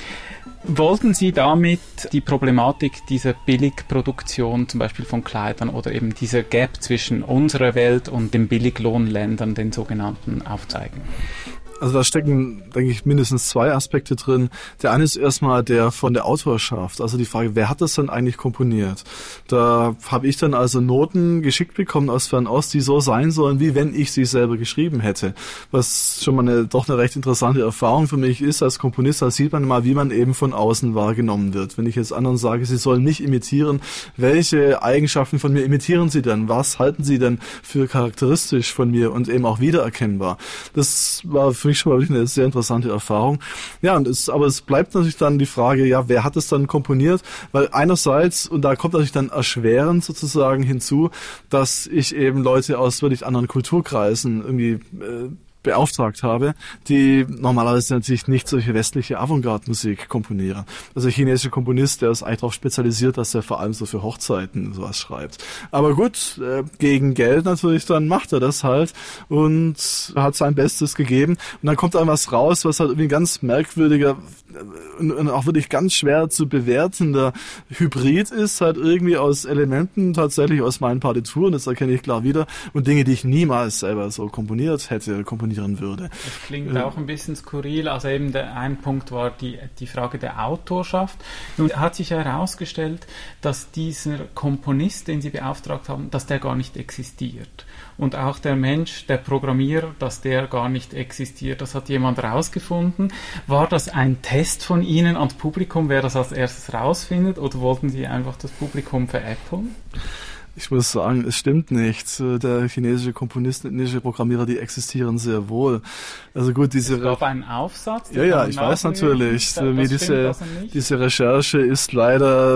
Wollten Sie damit die Problematik dieser Billigproduktion, zum Beispiel von Kleidern oder eben dieser Gap zwischen unserer Welt und den Billiglohnländern, den sogenannten, aufzeigen? Also da stecken, denke ich, mindestens zwei Aspekte drin. Der eine ist erstmal der von der Autorschaft, also die Frage, wer hat das denn eigentlich komponiert? Da habe ich dann also Noten geschickt bekommen aus Fernost, die so sein sollen, wie wenn ich sie selber geschrieben hätte. Was schon mal eine, doch eine recht interessante Erfahrung für mich ist als Komponist. Da sieht man mal, wie man eben von außen wahrgenommen wird. Wenn ich jetzt anderen sage, sie sollen mich imitieren, welche Eigenschaften von mir imitieren sie denn? Was halten sie denn für charakteristisch von mir und eben auch wiedererkennbar? Das war für mich schon mal eine sehr interessante Erfahrung. Ja, und es, aber es bleibt natürlich dann die Frage, ja, wer hat es dann komponiert? Weil einerseits, und da kommt natürlich dann erschwerend sozusagen hinzu, dass ich eben Leute aus wirklich anderen Kulturkreisen irgendwie äh, beauftragt habe, die normalerweise natürlich nicht solche westliche Avantgarde-Musik komponieren. Also der chinesische Komponist, der ist eigentlich darauf spezialisiert, dass er vor allem so für Hochzeiten sowas schreibt. Aber gut, äh, gegen Geld natürlich, dann macht er das halt und hat sein Bestes gegeben. Und dann kommt dann was raus, was halt irgendwie ganz merkwürdiger und, und auch wirklich ganz schwer zu bewertender Hybrid ist, halt irgendwie aus Elementen tatsächlich aus meinen Partituren, das erkenne ich klar wieder, und Dinge, die ich niemals selber so komponiert hätte, komponiert würde. Das klingt auch ein bisschen skurril. Also eben der ein Punkt war die, die Frage der Autorschaft. Nun hat sich herausgestellt, dass dieser Komponist, den Sie beauftragt haben, dass der gar nicht existiert. Und auch der Mensch, der Programmierer, dass der gar nicht existiert. Das hat jemand rausgefunden. War das ein Test von Ihnen ans Publikum, wer das als erstes rausfindet, oder wollten Sie einfach das Publikum veräppeln? Ich muss sagen, es stimmt nicht. Der chinesische Komponist und indische Programmierer, die existieren sehr wohl. Also gut, diese... Es gab einen Aufsatz? Ja, ja, ich weiß natürlich. Das, das diese, diese Recherche ist leider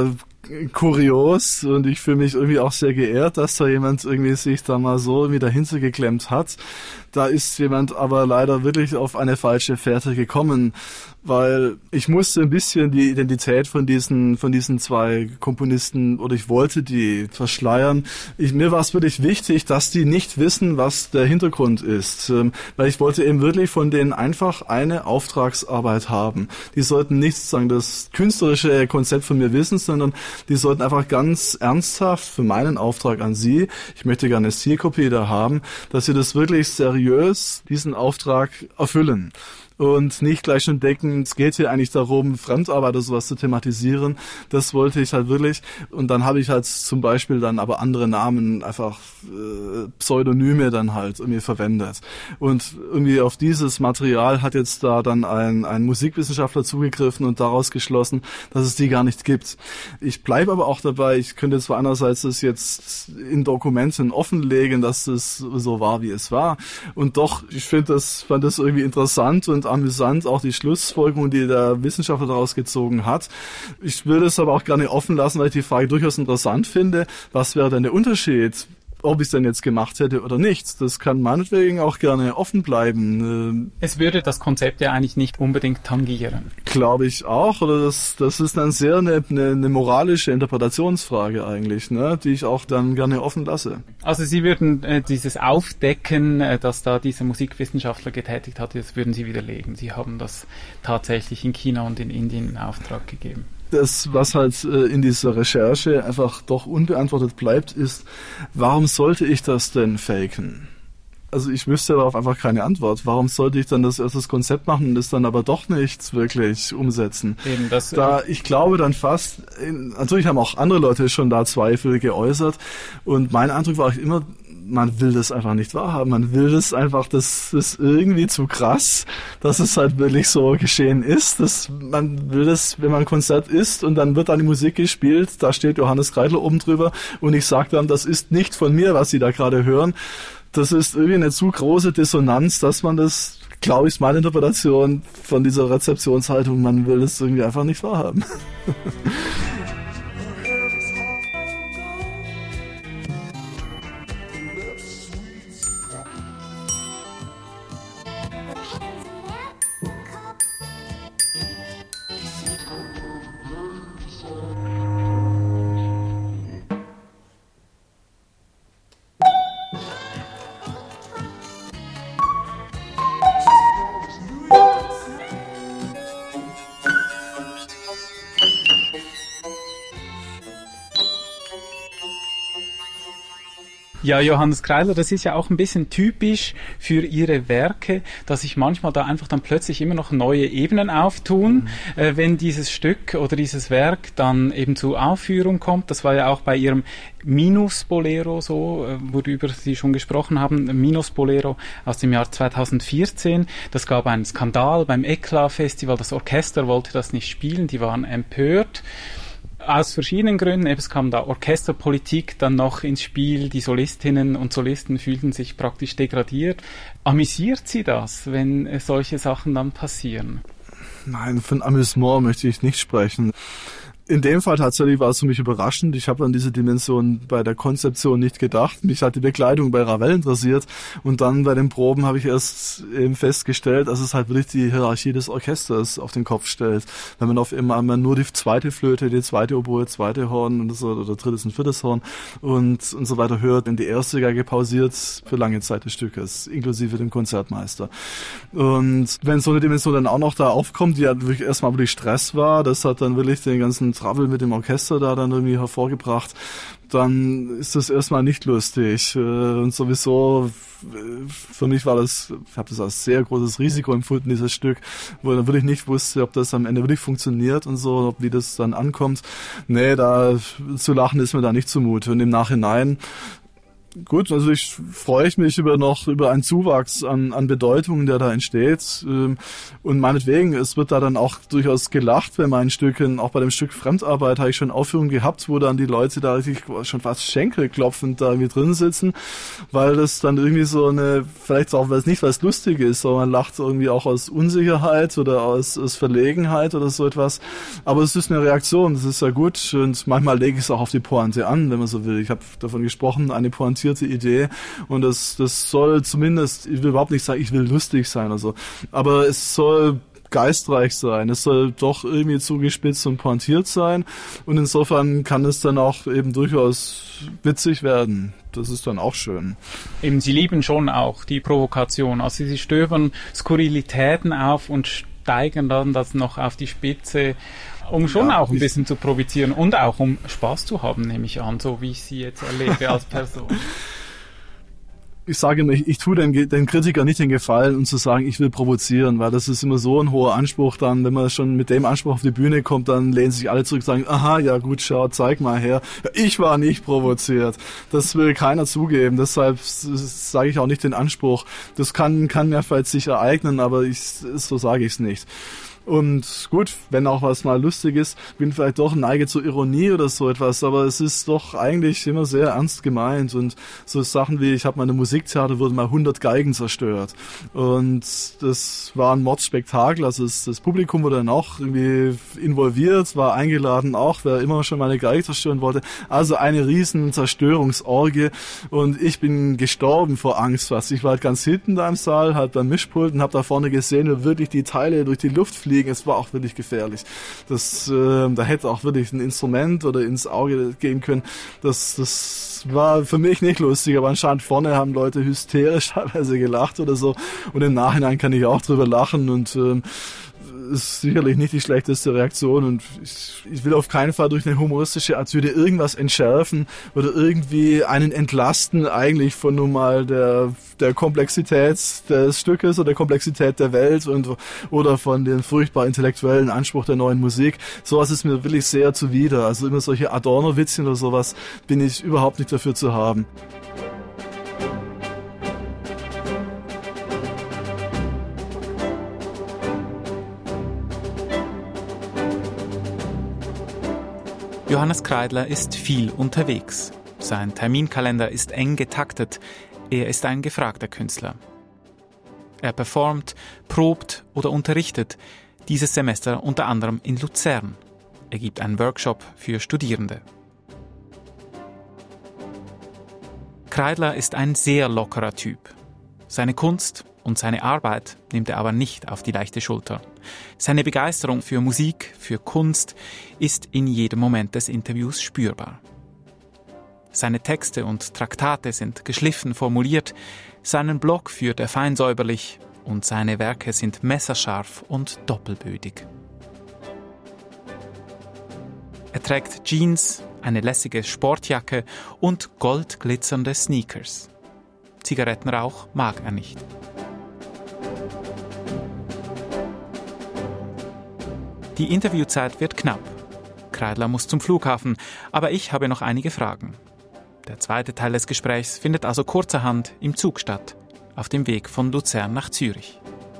kurios und ich fühle mich irgendwie auch sehr geehrt, dass da jemand irgendwie sich da mal so irgendwie dahinter geklemmt hat. Da ist jemand aber leider wirklich auf eine falsche Fährte gekommen, weil ich musste ein bisschen die Identität von diesen von diesen zwei Komponisten, oder ich wollte die verschleiern. Ich, mir war es wirklich wichtig, dass die nicht wissen, was der Hintergrund ist, ähm, weil ich wollte eben wirklich von denen einfach eine Auftragsarbeit haben. Die sollten nicht sozusagen das künstlerische Konzept von mir wissen, sondern die sollten einfach ganz ernsthaft für meinen Auftrag an sie, ich möchte gerne eine Stilkopie da haben, dass sie das wirklich seriös, diesen Auftrag erfüllen. Und nicht gleich schon denken, es geht hier eigentlich darum, Fremdarbeit oder sowas zu thematisieren. Das wollte ich halt wirklich. Und dann habe ich halt zum Beispiel dann aber andere Namen, einfach äh, Pseudonyme dann halt irgendwie verwendet. Und irgendwie auf dieses Material hat jetzt da dann ein, ein Musikwissenschaftler zugegriffen und daraus geschlossen, dass es die gar nicht gibt. Ich bleibe aber auch dabei, ich könnte zwar einerseits das jetzt in Dokumenten offenlegen, dass es so war, wie es war. Und doch, ich finde das, fand das irgendwie interessant und amüsant, auch die Schlussfolgerung, die der Wissenschaftler daraus gezogen hat. Ich würde es aber auch gerne offen lassen, weil ich die Frage durchaus interessant finde. Was wäre denn der Unterschied, ob ich es denn jetzt gemacht hätte oder nicht? Das kann meinetwegen auch gerne offen bleiben. Es würde das Konzept ja eigentlich nicht unbedingt tangieren. Glaube ich auch. Oder das, das ist dann sehr eine, eine, eine moralische Interpretationsfrage eigentlich, ne, die ich auch dann gerne offen lasse. Also Sie würden äh, dieses Aufdecken, äh, das da dieser Musikwissenschaftler getätigt hat, das würden Sie widerlegen. Sie haben das tatsächlich in China und in Indien in Auftrag gegeben. Das, was halt äh, in dieser Recherche einfach doch unbeantwortet bleibt, ist, warum sollte ich das denn faken? Also ich wüsste darauf einfach keine Antwort. Warum sollte ich dann das erste Konzept machen und das dann aber doch nicht wirklich umsetzen? Eben das, da ich glaube dann fast, in, natürlich haben auch andere Leute schon da Zweifel geäußert und mein Eindruck war auch immer, man will das einfach nicht wahrhaben. Man will das einfach, das ist irgendwie zu krass, dass es halt wirklich so geschehen ist. Das, man will das, wenn man ein Konzert ist und dann wird da die Musik gespielt, da steht Johannes Kreidler oben drüber und ich sage dann, das ist nicht von mir, was Sie da gerade hören. Das ist irgendwie eine zu große Dissonanz, dass man das, glaube ich, ist meine Interpretation von dieser Rezeptionshaltung, man will das irgendwie einfach nicht wahrhaben. Ja, Johannes Kreidler, das ist ja auch ein bisschen typisch für Ihre Werke, dass sich manchmal da einfach dann plötzlich immer noch neue Ebenen auftun, mhm. äh, wenn dieses Stück oder dieses Werk dann eben zur Aufführung kommt. Das war ja auch bei Ihrem Minus-Bolero so, äh, worüber Sie schon gesprochen haben, Minus-Bolero aus dem Jahr zweitausendvierzehn. Das gab einen Skandal beim Eklat-Festival, das Orchester wollte das nicht spielen, die waren empört. Aus verschiedenen Gründen, es kam da Orchesterpolitik dann noch ins Spiel, die Solistinnen und Solisten fühlten sich praktisch degradiert. Amüsiert Sie das, wenn solche Sachen dann passieren? Nein, von Amüsement möchte ich nicht sprechen. In dem Fall tatsächlich war es für mich überraschend. Ich habe an diese Dimension bei der Konzeption nicht gedacht. Mich hat die Bekleidung bei Ravel interessiert und dann bei den Proben habe ich erst eben festgestellt, dass es halt wirklich die Hierarchie des Orchesters auf den Kopf stellt. Wenn man auf immer nur die zweite Flöte, die zweite Oboe, zweite Horn und so, oder drittes und viertes Horn und und so weiter hört, und die erste Geige pausiert für lange Zeit des Stückes, inklusive dem Konzertmeister. Und wenn so eine Dimension dann auch noch da aufkommt, die ja wirklich erstmal wirklich Stress war, das hat dann wirklich den ganzen Trouble mit dem Orchester da dann irgendwie hervorgebracht, dann ist das erstmal nicht lustig. Und sowieso, für mich war das, ich habe das als sehr großes Risiko empfunden, dieses Stück, wo ich dann wirklich nicht wusste, ob das am Ende wirklich funktioniert und so, ob wie das dann ankommt. Nee, da zu lachen ist mir da nicht zumute. Und im Nachhinein, Gut, also ich freue mich über noch über einen Zuwachs an, an Bedeutung, der da entsteht. Und meinetwegen, es wird da dann auch durchaus gelacht bei meinen Stücken. Auch bei dem Stück Fremdarbeit habe ich schon Aufführungen gehabt, wo dann die Leute da richtig schon fast schenkelklopfend da irgendwie drin sitzen, weil das dann irgendwie so eine, vielleicht auch weil es nicht, weil es lustig ist, sondern man lacht irgendwie auch aus Unsicherheit oder aus, aus Verlegenheit oder so etwas. Aber es ist eine Reaktion, das ist ja gut. Und manchmal lege ich es auch auf die Pointe an, wenn man so will. Ich habe davon gesprochen, eine pointierte Idee, und das, das soll zumindest, ich will überhaupt nicht sagen, ich will lustig sein oder so, aber es soll geistreich sein, es soll doch irgendwie zugespitzt und pointiert sein, und insofern kann es dann auch eben durchaus witzig werden. Das ist dann auch schön. Eben, Sie lieben schon auch die Provokation, also Sie stöbern Skurrilitäten auf und steigern dann das noch auf die Spitze, um schon ja, auch ein bisschen zu provozieren und auch um Spaß zu haben, nehme ich an, so wie ich Sie jetzt erlebe als Person. Ich sage immer, ich, ich tue den, den Kritikern nicht den Gefallen, um zu sagen, ich will provozieren, weil das ist immer so ein hoher Anspruch dann, wenn man schon mit dem Anspruch auf die Bühne kommt, dann lehnen sich alle zurück und sagen, aha, ja gut, schau, zeig mal her. Ich war nicht provoziert. Das will keiner zugeben, deshalb sage ich auch nicht den Anspruch. Das kann, kann mir vielleicht sich ereignen, aber ich, so sage ich es nicht. Und gut, wenn auch was mal lustig ist, bin vielleicht doch neige zur Ironie oder so etwas, aber es ist doch eigentlich immer sehr ernst gemeint, und so Sachen wie, ich habe mal in einem Musiktheater, wurden mal hundert Geigen zerstört, und das war ein Mordspektakel, also das, das Publikum wurde dann auch irgendwie involviert, war eingeladen auch, wer immer schon mal eine Geige zerstören wollte, also eine riesen Zerstörungsorgie, und ich bin gestorben vor Angst fast. Ich war halt ganz hinten da im Saal, halt beim Mischpult, und habe da vorne gesehen, wie wirklich die Teile durch die Luft fliegen. Es war auch wirklich gefährlich. Das, äh, da hätte auch wirklich ein Instrument oder ins Auge gehen können. Das, das war für mich nicht lustig, aber anscheinend vorne haben Leute hysterisch teilweise gelacht oder so. Und im Nachhinein kann ich auch drüber lachen, und ähm, ist sicherlich nicht die schlechteste Reaktion, und ich, ich will auf keinen Fall durch eine humoristische Attitüde irgendwas entschärfen oder irgendwie einen entlasten eigentlich von nun mal der, der Komplexität des Stückes oder der Komplexität der Welt und oder von dem furchtbar intellektuellen Anspruch der neuen Musik. Sowas ist mir wirklich sehr zuwider. Also immer solche Adorno-Witzchen oder sowas bin ich überhaupt nicht dafür zu haben. Johannes Kreidler ist viel unterwegs. Sein Terminkalender ist eng getaktet. Er ist ein gefragter Künstler. Er performt, probt oder unterrichtet. Dieses Semester unter anderem in Luzern. Er gibt einen Workshop für Studierende. Kreidler ist ein sehr lockerer Typ. Seine Kunst und seine Arbeit nimmt er aber nicht auf die leichte Schulter. Seine Begeisterung für Musik, für Kunst ist in jedem Moment des Interviews spürbar. Seine Texte und Traktate sind geschliffen formuliert, seinen Blog führt er feinsäuberlich und seine Werke sind messerscharf und doppelbödig. Er trägt Jeans, eine lässige Sportjacke und goldglitzernde Sneakers. Zigarettenrauch mag er nicht. Die Interviewzeit wird knapp. Kreidler muss zum Flughafen, aber ich habe noch einige Fragen. Der zweite Teil des Gesprächs findet also kurzerhand im Zug statt, auf dem Weg von Luzern nach Zürich.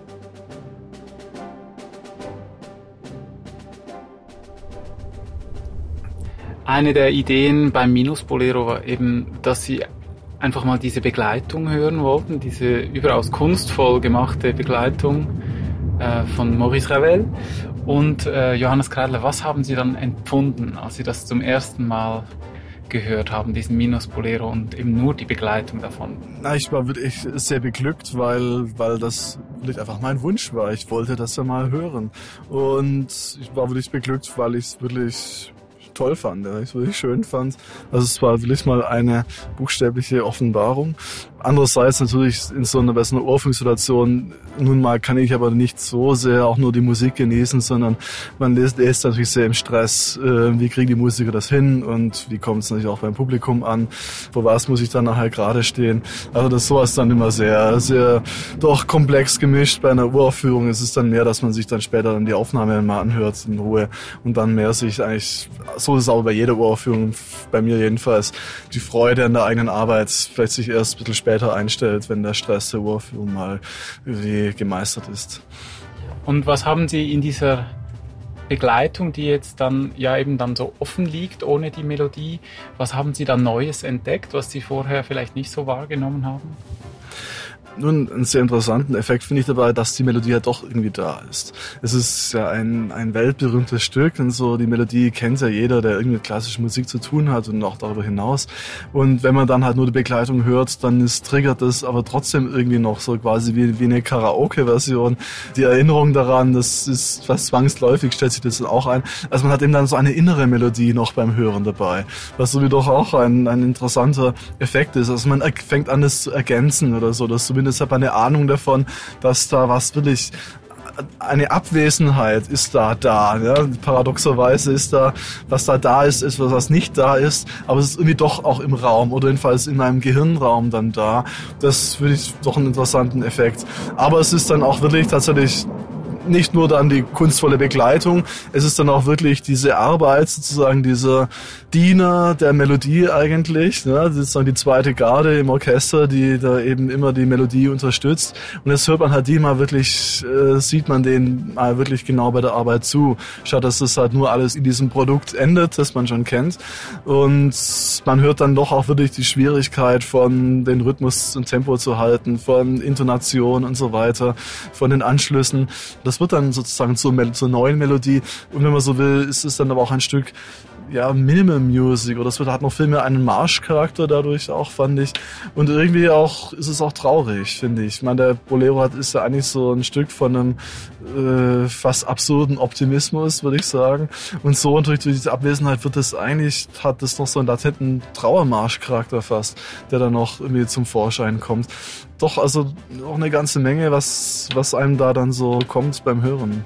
Eine der Ideen beim Minusbolero war eben, dass Sie einfach mal diese Begleitung hören wollten, diese überaus kunstvoll gemachte Begleitung äh, von Maurice Ravel. Und äh, Johannes Kreidler, was haben Sie dann empfunden, als Sie das zum ersten Mal gehört haben, diesen Minusbolero und eben nur die Begleitung davon? Na, ich war wirklich sehr beglückt, weil, weil das wirklich einfach mein Wunsch war. Ich wollte das ja mal hören. Und ich war wirklich beglückt, weil ich es wirklich toll fand, ja, ich es wirklich schön fand. Also es war wirklich mal eine buchstäbliche Offenbarung. Andererseits natürlich in so einer, bei so einer Ohrfeigensituation, nun mal kann ich aber nicht so sehr auch nur die Musik genießen, sondern man lässt, lässt natürlich sehr im Stress, äh, wie kriegen die Musiker das hin und wie kommt es natürlich auch beim Publikum an, wo was muss ich dann nachher gerade stehen. Also das sowas dann immer sehr, sehr doch komplex gemischt. Bei einer Uraufführung ist es dann mehr, dass man sich dann später dann die Aufnahme mal anhört in Ruhe und dann mehr sich eigentlich, so ist es auch bei jeder Uraufführung, bei mir jedenfalls, die Freude an der eigenen Arbeit vielleicht sich erst ein bisschen später einstellt, wenn der Stress der Uraufführung mal irgendwie gemeistert ist. Und was haben Sie in dieser Begleitung, die jetzt dann ja eben dann so offen liegt, ohne die Melodie, was haben Sie da Neues entdeckt, was Sie vorher vielleicht nicht so wahrgenommen haben? Nun, einen sehr interessanten Effekt finde ich dabei, dass die Melodie ja doch irgendwie da ist. Es ist ja ein, ein weltberühmtes Stück und so, die Melodie kennt ja jeder, der irgendwie mit klassischer Musik zu tun hat und auch darüber hinaus. Und wenn man dann halt nur die Begleitung hört, dann ist, triggert es aber trotzdem irgendwie noch so quasi wie, wie eine Karaoke-Version. Die Erinnerung daran, das ist fast zwangsläufig, stellt sich das auch ein. Also man hat eben dann so eine innere Melodie noch beim Hören dabei, was so wie doch auch ein, ein interessanter Effekt ist. Also man fängt an, es zu ergänzen oder so, dass zumindest Ich habe eine Ahnung davon, dass da was wirklich, eine Abwesenheit ist da da. Ja? Paradoxerweise ist da, was da da ist, ist was, was nicht da ist, aber es ist irgendwie doch auch im Raum oder jedenfalls in meinem Gehirnraum dann da. Das finde ich doch einen interessanten Effekt. Aber es ist dann auch wirklich tatsächlich nicht nur dann die kunstvolle Begleitung, es ist dann auch wirklich diese Arbeit, sozusagen dieser Diener der Melodie eigentlich, ne? Das ist sozusagen die zweite Garde im Orchester, die da eben immer die Melodie unterstützt. Und jetzt hört man halt die mal wirklich, äh, sieht man denen mal wirklich genau bei der Arbeit zu, statt dass das halt nur alles in diesem Produkt endet, das man schon kennt. Und man hört dann doch auch wirklich die Schwierigkeit von den Rhythmus und Tempo zu halten, von Intonation und so weiter, von den Anschlüssen. Das wird dann sozusagen zur, zur neuen Melodie. Und wenn man so will, ist es dann aber auch ein Stück, ja, Minimal Music, oder es wird, hat noch viel mehr einen Marschcharakter dadurch auch, fand ich. Und irgendwie auch, ist es auch traurig, finde ich. Ich meine, der Bolero hat, ist ja eigentlich so ein Stück von einem äh, fast absurden Optimismus, würde ich sagen. Und so und durch, durch diese Abwesenheit wird es eigentlich, hat es noch so einen latenten Trauermarschcharakter fast, der dann noch irgendwie zum Vorschein kommt. Doch, also auch eine ganze Menge, was, was einem da dann so kommt beim Hören.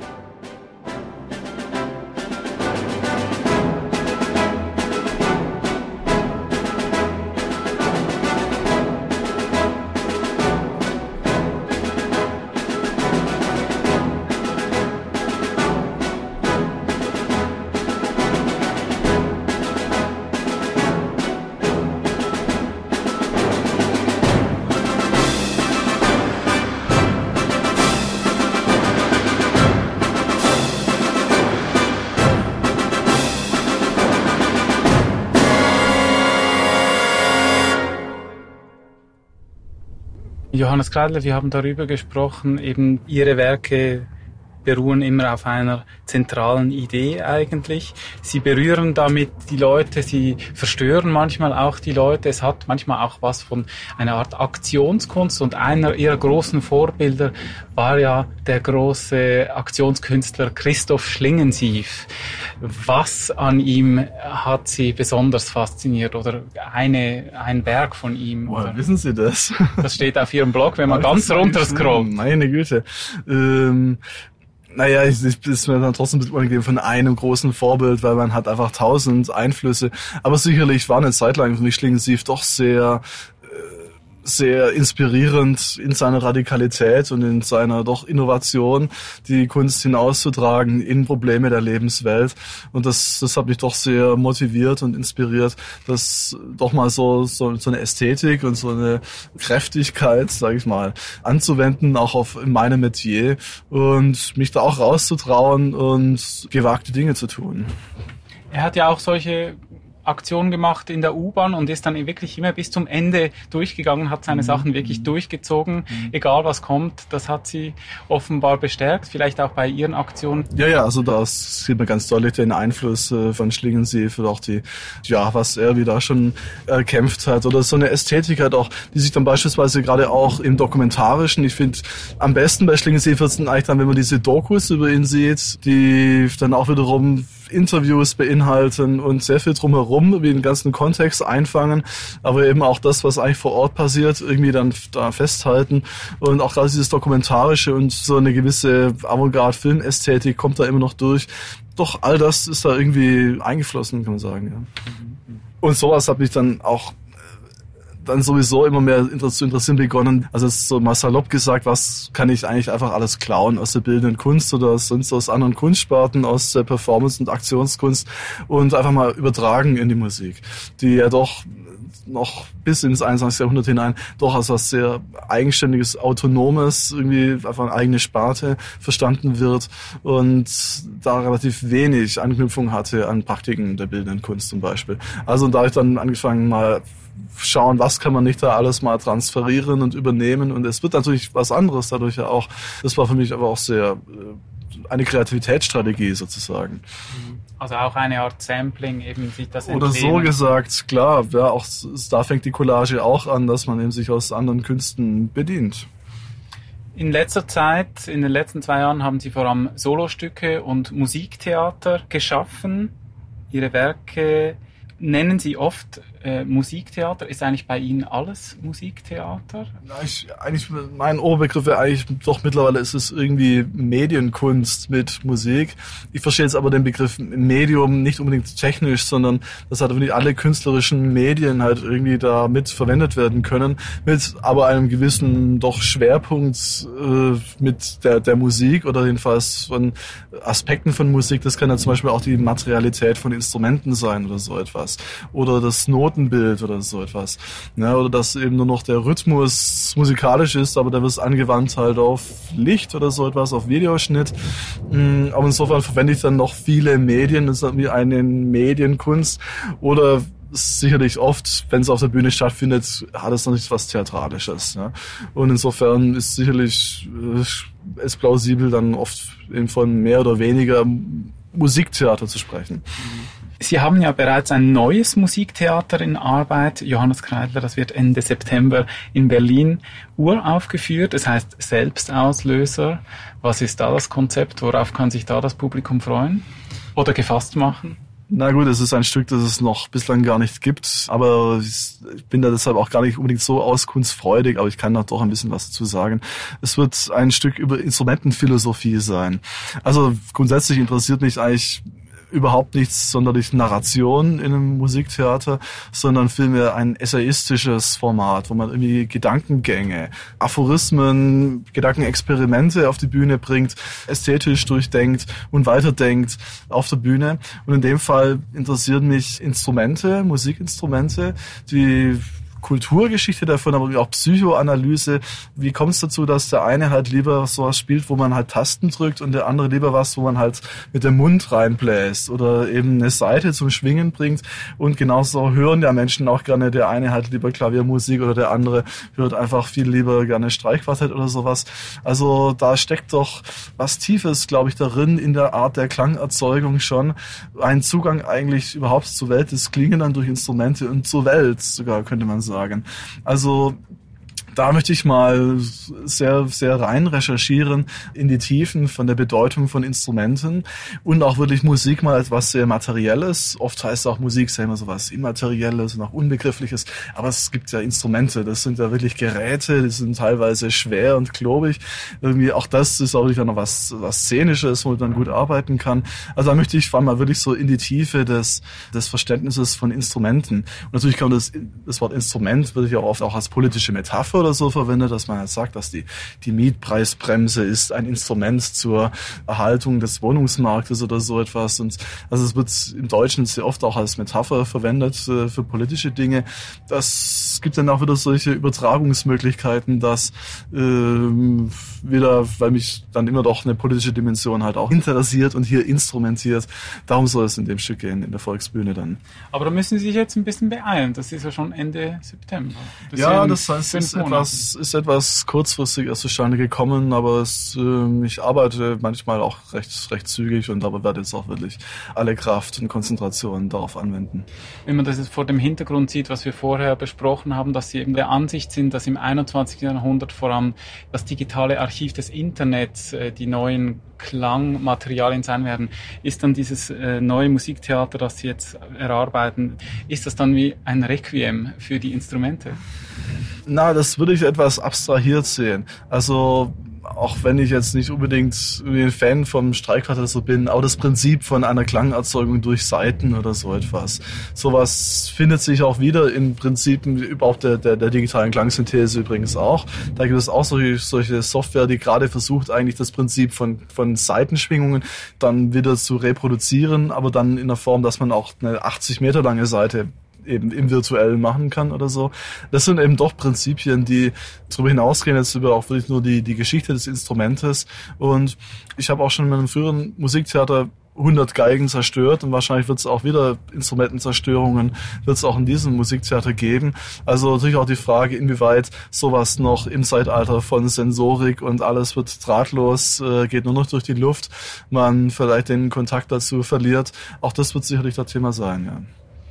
Johannes Kreidler, wir haben darüber gesprochen, eben Ihre Werke beruhen immer auf einer zentralen Idee eigentlich. Sie berühren damit die Leute, sie verstören manchmal auch die Leute. Es hat manchmal auch was von einer Art Aktionskunst und einer ihrer großen Vorbilder war ja der große Aktionskünstler Christoph Schlingensief. Was an ihm hat Sie besonders fasziniert oder eine, ein Werk von ihm? Woher wissen Sie das? Das steht auf Ihrem Blog, wenn man ganz runter scrollt. Meine Güte. Ähm Naja, ich, ich ist mir dann trotzdem ein bisschen unangenehm von einem großen Vorbild, weil man hat einfach tausend Einflüsse. Aber sicherlich war eine Zeit lang für mich Schlingensief doch sehr, sehr inspirierend in seiner Radikalität und in seiner doch Innovation, die Kunst hinauszutragen in Probleme der Lebenswelt. Und das, das hat mich doch sehr motiviert und inspiriert, das doch mal so, so, so eine Ästhetik und so eine Kräftigkeit, sage ich mal, anzuwenden, auch auf in meinem Metier und mich da auch rauszutrauen und gewagte Dinge zu tun. Er hat ja auch solche Aktion gemacht in der U-Bahn und ist dann wirklich immer bis zum Ende durchgegangen, hat seine mhm. Sachen wirklich durchgezogen, mhm. egal was kommt. Das hat sie offenbar bestärkt, vielleicht auch bei ihren Aktionen. Ja, ja, also da sieht man ganz deutlich den Einfluss von Schlingensief und auch die, ja, was er wieder schon erkämpft hat oder so eine Ästhetik halt auch, die sich dann beispielsweise gerade auch im Dokumentarischen, ich finde, am besten bei Schlingensief wird es dann eigentlich dann, wenn man diese Dokus über ihn sieht, die dann auch wiederum Interviews beinhalten und sehr viel drumherum, wie den ganzen Kontext einfangen, aber eben auch das, was eigentlich vor Ort passiert, irgendwie dann da festhalten und auch gerade dieses Dokumentarische und so eine gewisse Avantgarde-Filmästhetik kommt da immer noch durch. Doch all das ist da irgendwie eingeflossen, kann man sagen. Ja. Und sowas hat mich dann auch dann sowieso immer mehr zu interessieren begonnen. Also es ist so mal salopp gesagt, was kann ich eigentlich einfach alles klauen aus der bildenden Kunst oder sonst aus anderen Kunstsparten, aus der Performance- und Aktionskunst und einfach mal übertragen in die Musik, die ja doch noch bis ins einundzwanzigste Jahrhundert hinein doch als was sehr Eigenständiges, Autonomes, irgendwie einfach eine eigene Sparte verstanden wird und da relativ wenig Anknüpfung hatte an Praktiken der bildenden Kunst zum Beispiel. Also da habe ich dann angefangen mal schauen, was kann man nicht da alles mal transferieren und übernehmen und es wird natürlich was anderes dadurch ja auch. Das war für mich aber auch sehr eine Kreativitätsstrategie sozusagen. Also auch eine Art Sampling, eben sich das Oder so gesagt, klar, ja, auch da fängt die Collage auch an, dass man eben sich aus anderen Künsten bedient. In letzter Zeit, in den letzten zwei Jahren haben Sie vor allem Solostücke und Musiktheater geschaffen. Ihre Werke nennen Sie oft äh, Musiktheater. Ist eigentlich bei Ihnen alles Musiktheater? Ja, ich, eigentlich, mein Oberbegriff wäre eigentlich, doch mittlerweile ist es irgendwie Medienkunst mit Musik. Ich verstehe jetzt aber den Begriff Medium nicht unbedingt technisch, sondern dass halt wirklich alle künstlerischen Medien halt irgendwie da mit verwendet werden können, mit aber einem gewissen doch Schwerpunkt äh, mit der, der Musik oder jedenfalls von Aspekten von Musik. Das kann ja zum Beispiel auch die Materialität von Instrumenten sein oder so etwas. Oder das Notenbild oder so etwas. Ja, oder dass eben nur noch der Rhythmus musikalisch ist, aber da wird es angewandt halt auf Licht oder so etwas, auf Videoschnitt. Aber insofern verwende ich dann noch viele Medien, das ist wie eine Medienkunst. Oder sicherlich oft, wenn es auf der Bühne stattfindet, hat es noch nicht was Theatralisches. Ja. Und insofern ist sicherlich äh, es plausibel, dann oft eben von mehr oder weniger Musiktheater zu sprechen. Sie haben ja bereits ein neues Musiktheater in Arbeit, Johannes Kreidler, das wird Ende September in Berlin uraufgeführt, das heißt Selbstauslöser. Was ist da das Konzept? Worauf kann sich da das Publikum freuen oder gefasst machen? Na gut, es ist ein Stück, das es noch bislang gar nicht gibt, aber ich bin da deshalb auch gar nicht unbedingt so auskunftsfreudig, aber ich kann da doch ein bisschen was dazu sagen. Es wird ein Stück über Instrumentenphilosophie sein. Also grundsätzlich interessiert mich eigentlich überhaupt nichts sonderlich Narration in einem Musiktheater, sondern vielmehr ein essayistisches Format, wo man irgendwie Gedankengänge, Aphorismen, Gedankenexperimente auf die Bühne bringt, ästhetisch durchdenkt und weiterdenkt auf der Bühne. Und in dem Fall interessieren mich Instrumente, Musikinstrumente, die Kulturgeschichte davon, aber auch Psychoanalyse. Wie kommt es dazu, dass der eine halt lieber sowas spielt, wo man halt Tasten drückt und der andere lieber was, wo man halt mit dem Mund reinbläst oder eben eine Saite zum Schwingen bringt und genauso hören ja Menschen auch gerne, der eine halt lieber Klaviermusik oder der andere hört einfach viel lieber gerne Streichquartett oder sowas. Also da steckt doch was Tiefes, glaube ich, darin in der Art der Klangerzeugung schon. Ein Zugang eigentlich überhaupt zur Welt des Klingen dann durch Instrumente und zur Welt sogar, könnte man sagen. sagen. Also da möchte ich mal sehr, sehr rein recherchieren in die Tiefen von der Bedeutung von Instrumenten und auch wirklich Musik mal etwas sehr Materielles. Oft heißt auch Musik sehr immer so was Immaterielles und auch Unbegriffliches, aber es gibt ja Instrumente, das sind ja wirklich Geräte, die sind teilweise schwer und klobig. Irgendwie auch das ist auch wirklich noch was, was Szenisches, wo man dann gut arbeiten kann. Also da möchte ich mal wirklich so in die Tiefe des, des Verständnisses von Instrumenten. Und natürlich kann man das, das Wort Instrument wird ja oft auch als politische Metapher oder so verwendet, dass man halt sagt, dass die, die Mietpreisbremse ist ein Instrument zur Erhaltung des Wohnungsmarktes oder so etwas. Und also es wird im Deutschen sehr oft auch als Metapher verwendet äh, für politische Dinge. Das gibt dann auch wieder solche Übertragungsmöglichkeiten, dass äh, wieder, weil mich dann immer doch eine politische Dimension halt auch interessiert und hier instrumentiert. Darum soll es in dem Stück gehen, in der Volksbühne dann. Aber da müssen Sie sich jetzt ein bisschen beeilen. Das ist ja schon Ende September. Das ja, das heißt, es ist etwas, ist etwas kurzfristig erst zustande gekommen, aber es, äh, ich arbeite manchmal auch recht, recht zügig und aber werde jetzt auch wirklich alle Kraft und Konzentration darauf anwenden. Wenn man das jetzt vor dem Hintergrund sieht, was wir vorher besprochen haben, dass Sie eben der Ansicht sind, dass im einundzwanzigsten Jahrhundert vor allem das digitale Archiv des Internets äh, die neuen Klangmaterialien sein werden, ist dann dieses äh, neue Musiktheater, das Sie jetzt erarbeiten, ist das dann wie ein Requiem für die Instrumente? Na, das würde ich etwas abstrahiert sehen. Also auch wenn ich jetzt nicht unbedingt ein Fan vom Streichquartett so bin, auch das Prinzip von einer Klangerzeugung durch Saiten oder so etwas. Sowas findet sich auch wieder in Prinzipien überhaupt der, der, der digitalen Klangsynthese übrigens auch. Da gibt es auch solche, solche Software, die gerade versucht, eigentlich das Prinzip von, von Saitenschwingungen dann wieder zu reproduzieren, aber dann in der Form, dass man auch eine achtzig Meter lange Saite eben im Virtuellen machen kann oder so. Das sind eben doch Prinzipien, die darüber hinausgehen, jetzt über auch wirklich nur die, die Geschichte des Instrumentes. Und ich habe auch schon in meinem früheren Musiktheater hundert Geigen zerstört und wahrscheinlich wird es auch wieder Instrumentenzerstörungen, wird es auch in diesem Musiktheater geben. Also natürlich auch die Frage, inwieweit sowas noch im Zeitalter von Sensorik und alles wird drahtlos, äh, geht nur noch durch die Luft, man vielleicht den Kontakt dazu verliert. Auch das wird sicherlich das Thema sein, ja.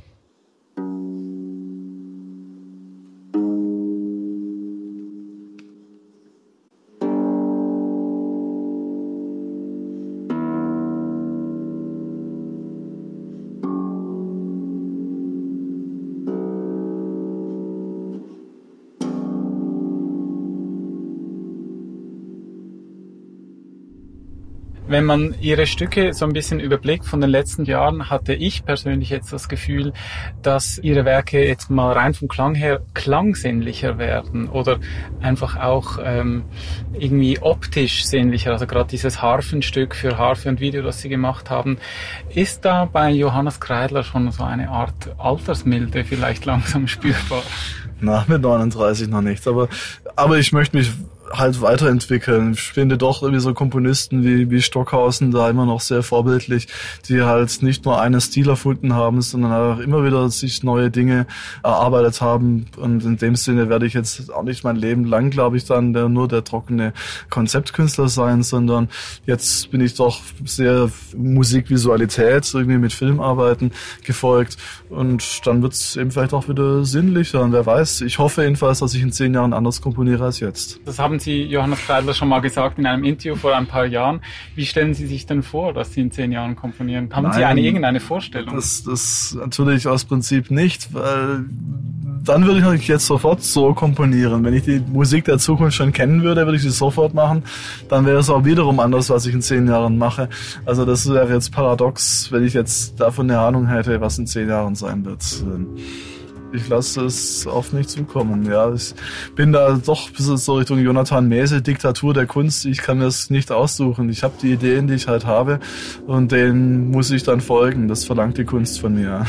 Wenn man Ihre Stücke so ein bisschen überblickt von den letzten Jahren, hatte ich persönlich jetzt das Gefühl, dass Ihre Werke jetzt mal rein vom Klang her klangsinnlicher werden oder einfach auch ähm, irgendwie optisch sinnlicher. Also gerade dieses Harfenstück für Harfe und Video, das Sie gemacht haben. Ist da bei Johannes Kreidler schon so eine Art Altersmilde vielleicht langsam spürbar? Na, mit neununddreißig noch nicht, aber, aber ich möchte mich halt weiterentwickeln. Ich finde doch irgendwie so Komponisten wie, wie Stockhausen da immer noch sehr vorbildlich, die halt nicht nur einen Stil erfunden haben, sondern auch immer wieder sich neue Dinge erarbeitet haben. Und in dem Sinne werde ich jetzt auch nicht mein Leben lang, glaube ich, dann der, nur der trockene Konzeptkünstler sein, sondern jetzt bin ich doch sehr Musikvisualität, irgendwie mit Filmarbeiten gefolgt. Und dann wird es eben vielleicht auch wieder sinnlicher. Und wer weiß, ich hoffe jedenfalls, dass ich in zehn Jahren anders komponiere als jetzt. Das haben Sie, Johannes Kreidler, schon mal gesagt in einem Interview vor ein paar Jahren. Wie stellen Sie sich denn vor, dass Sie in zehn Jahren komponieren? Haben Nein, Sie eine irgendeine Vorstellung? Das, das natürlich aus Prinzip nicht, weil dann würde ich natürlich jetzt sofort so komponieren. Wenn ich die Musik der Zukunft schon kennen würde, würde ich sie sofort machen. Dann wäre es auch wiederum anders, was ich in zehn Jahren mache. Also das wäre jetzt paradox, wenn ich jetzt davon eine Ahnung hätte, was in zehn Jahren sein wird. Ich lasse es auf mich zukommen. Ja, ich bin da doch ein bisschen so Richtung Jonathan Mese, Diktatur der Kunst. Ich kann mir das nicht aussuchen. Ich habe die Ideen, die ich halt habe, und denen muss ich dann folgen. Das verlangt die Kunst von mir.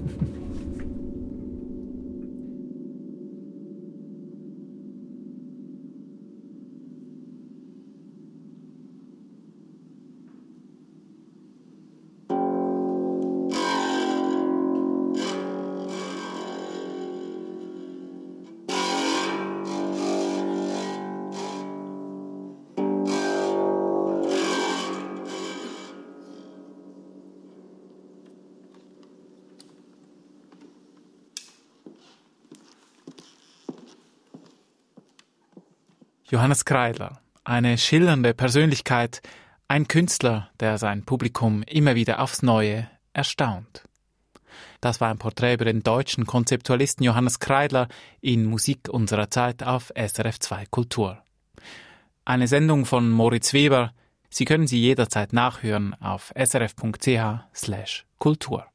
Johannes Kreidler, eine schillernde Persönlichkeit, ein Künstler, der sein Publikum immer wieder aufs Neue erstaunt. Das war ein Porträt über den deutschen Konzeptualisten Johannes Kreidler in Musik unserer Zeit auf S R F zwei Kultur. Eine Sendung von Moritz Weber. Sie können sie jederzeit nachhören auf srf punkt c h slash kultur.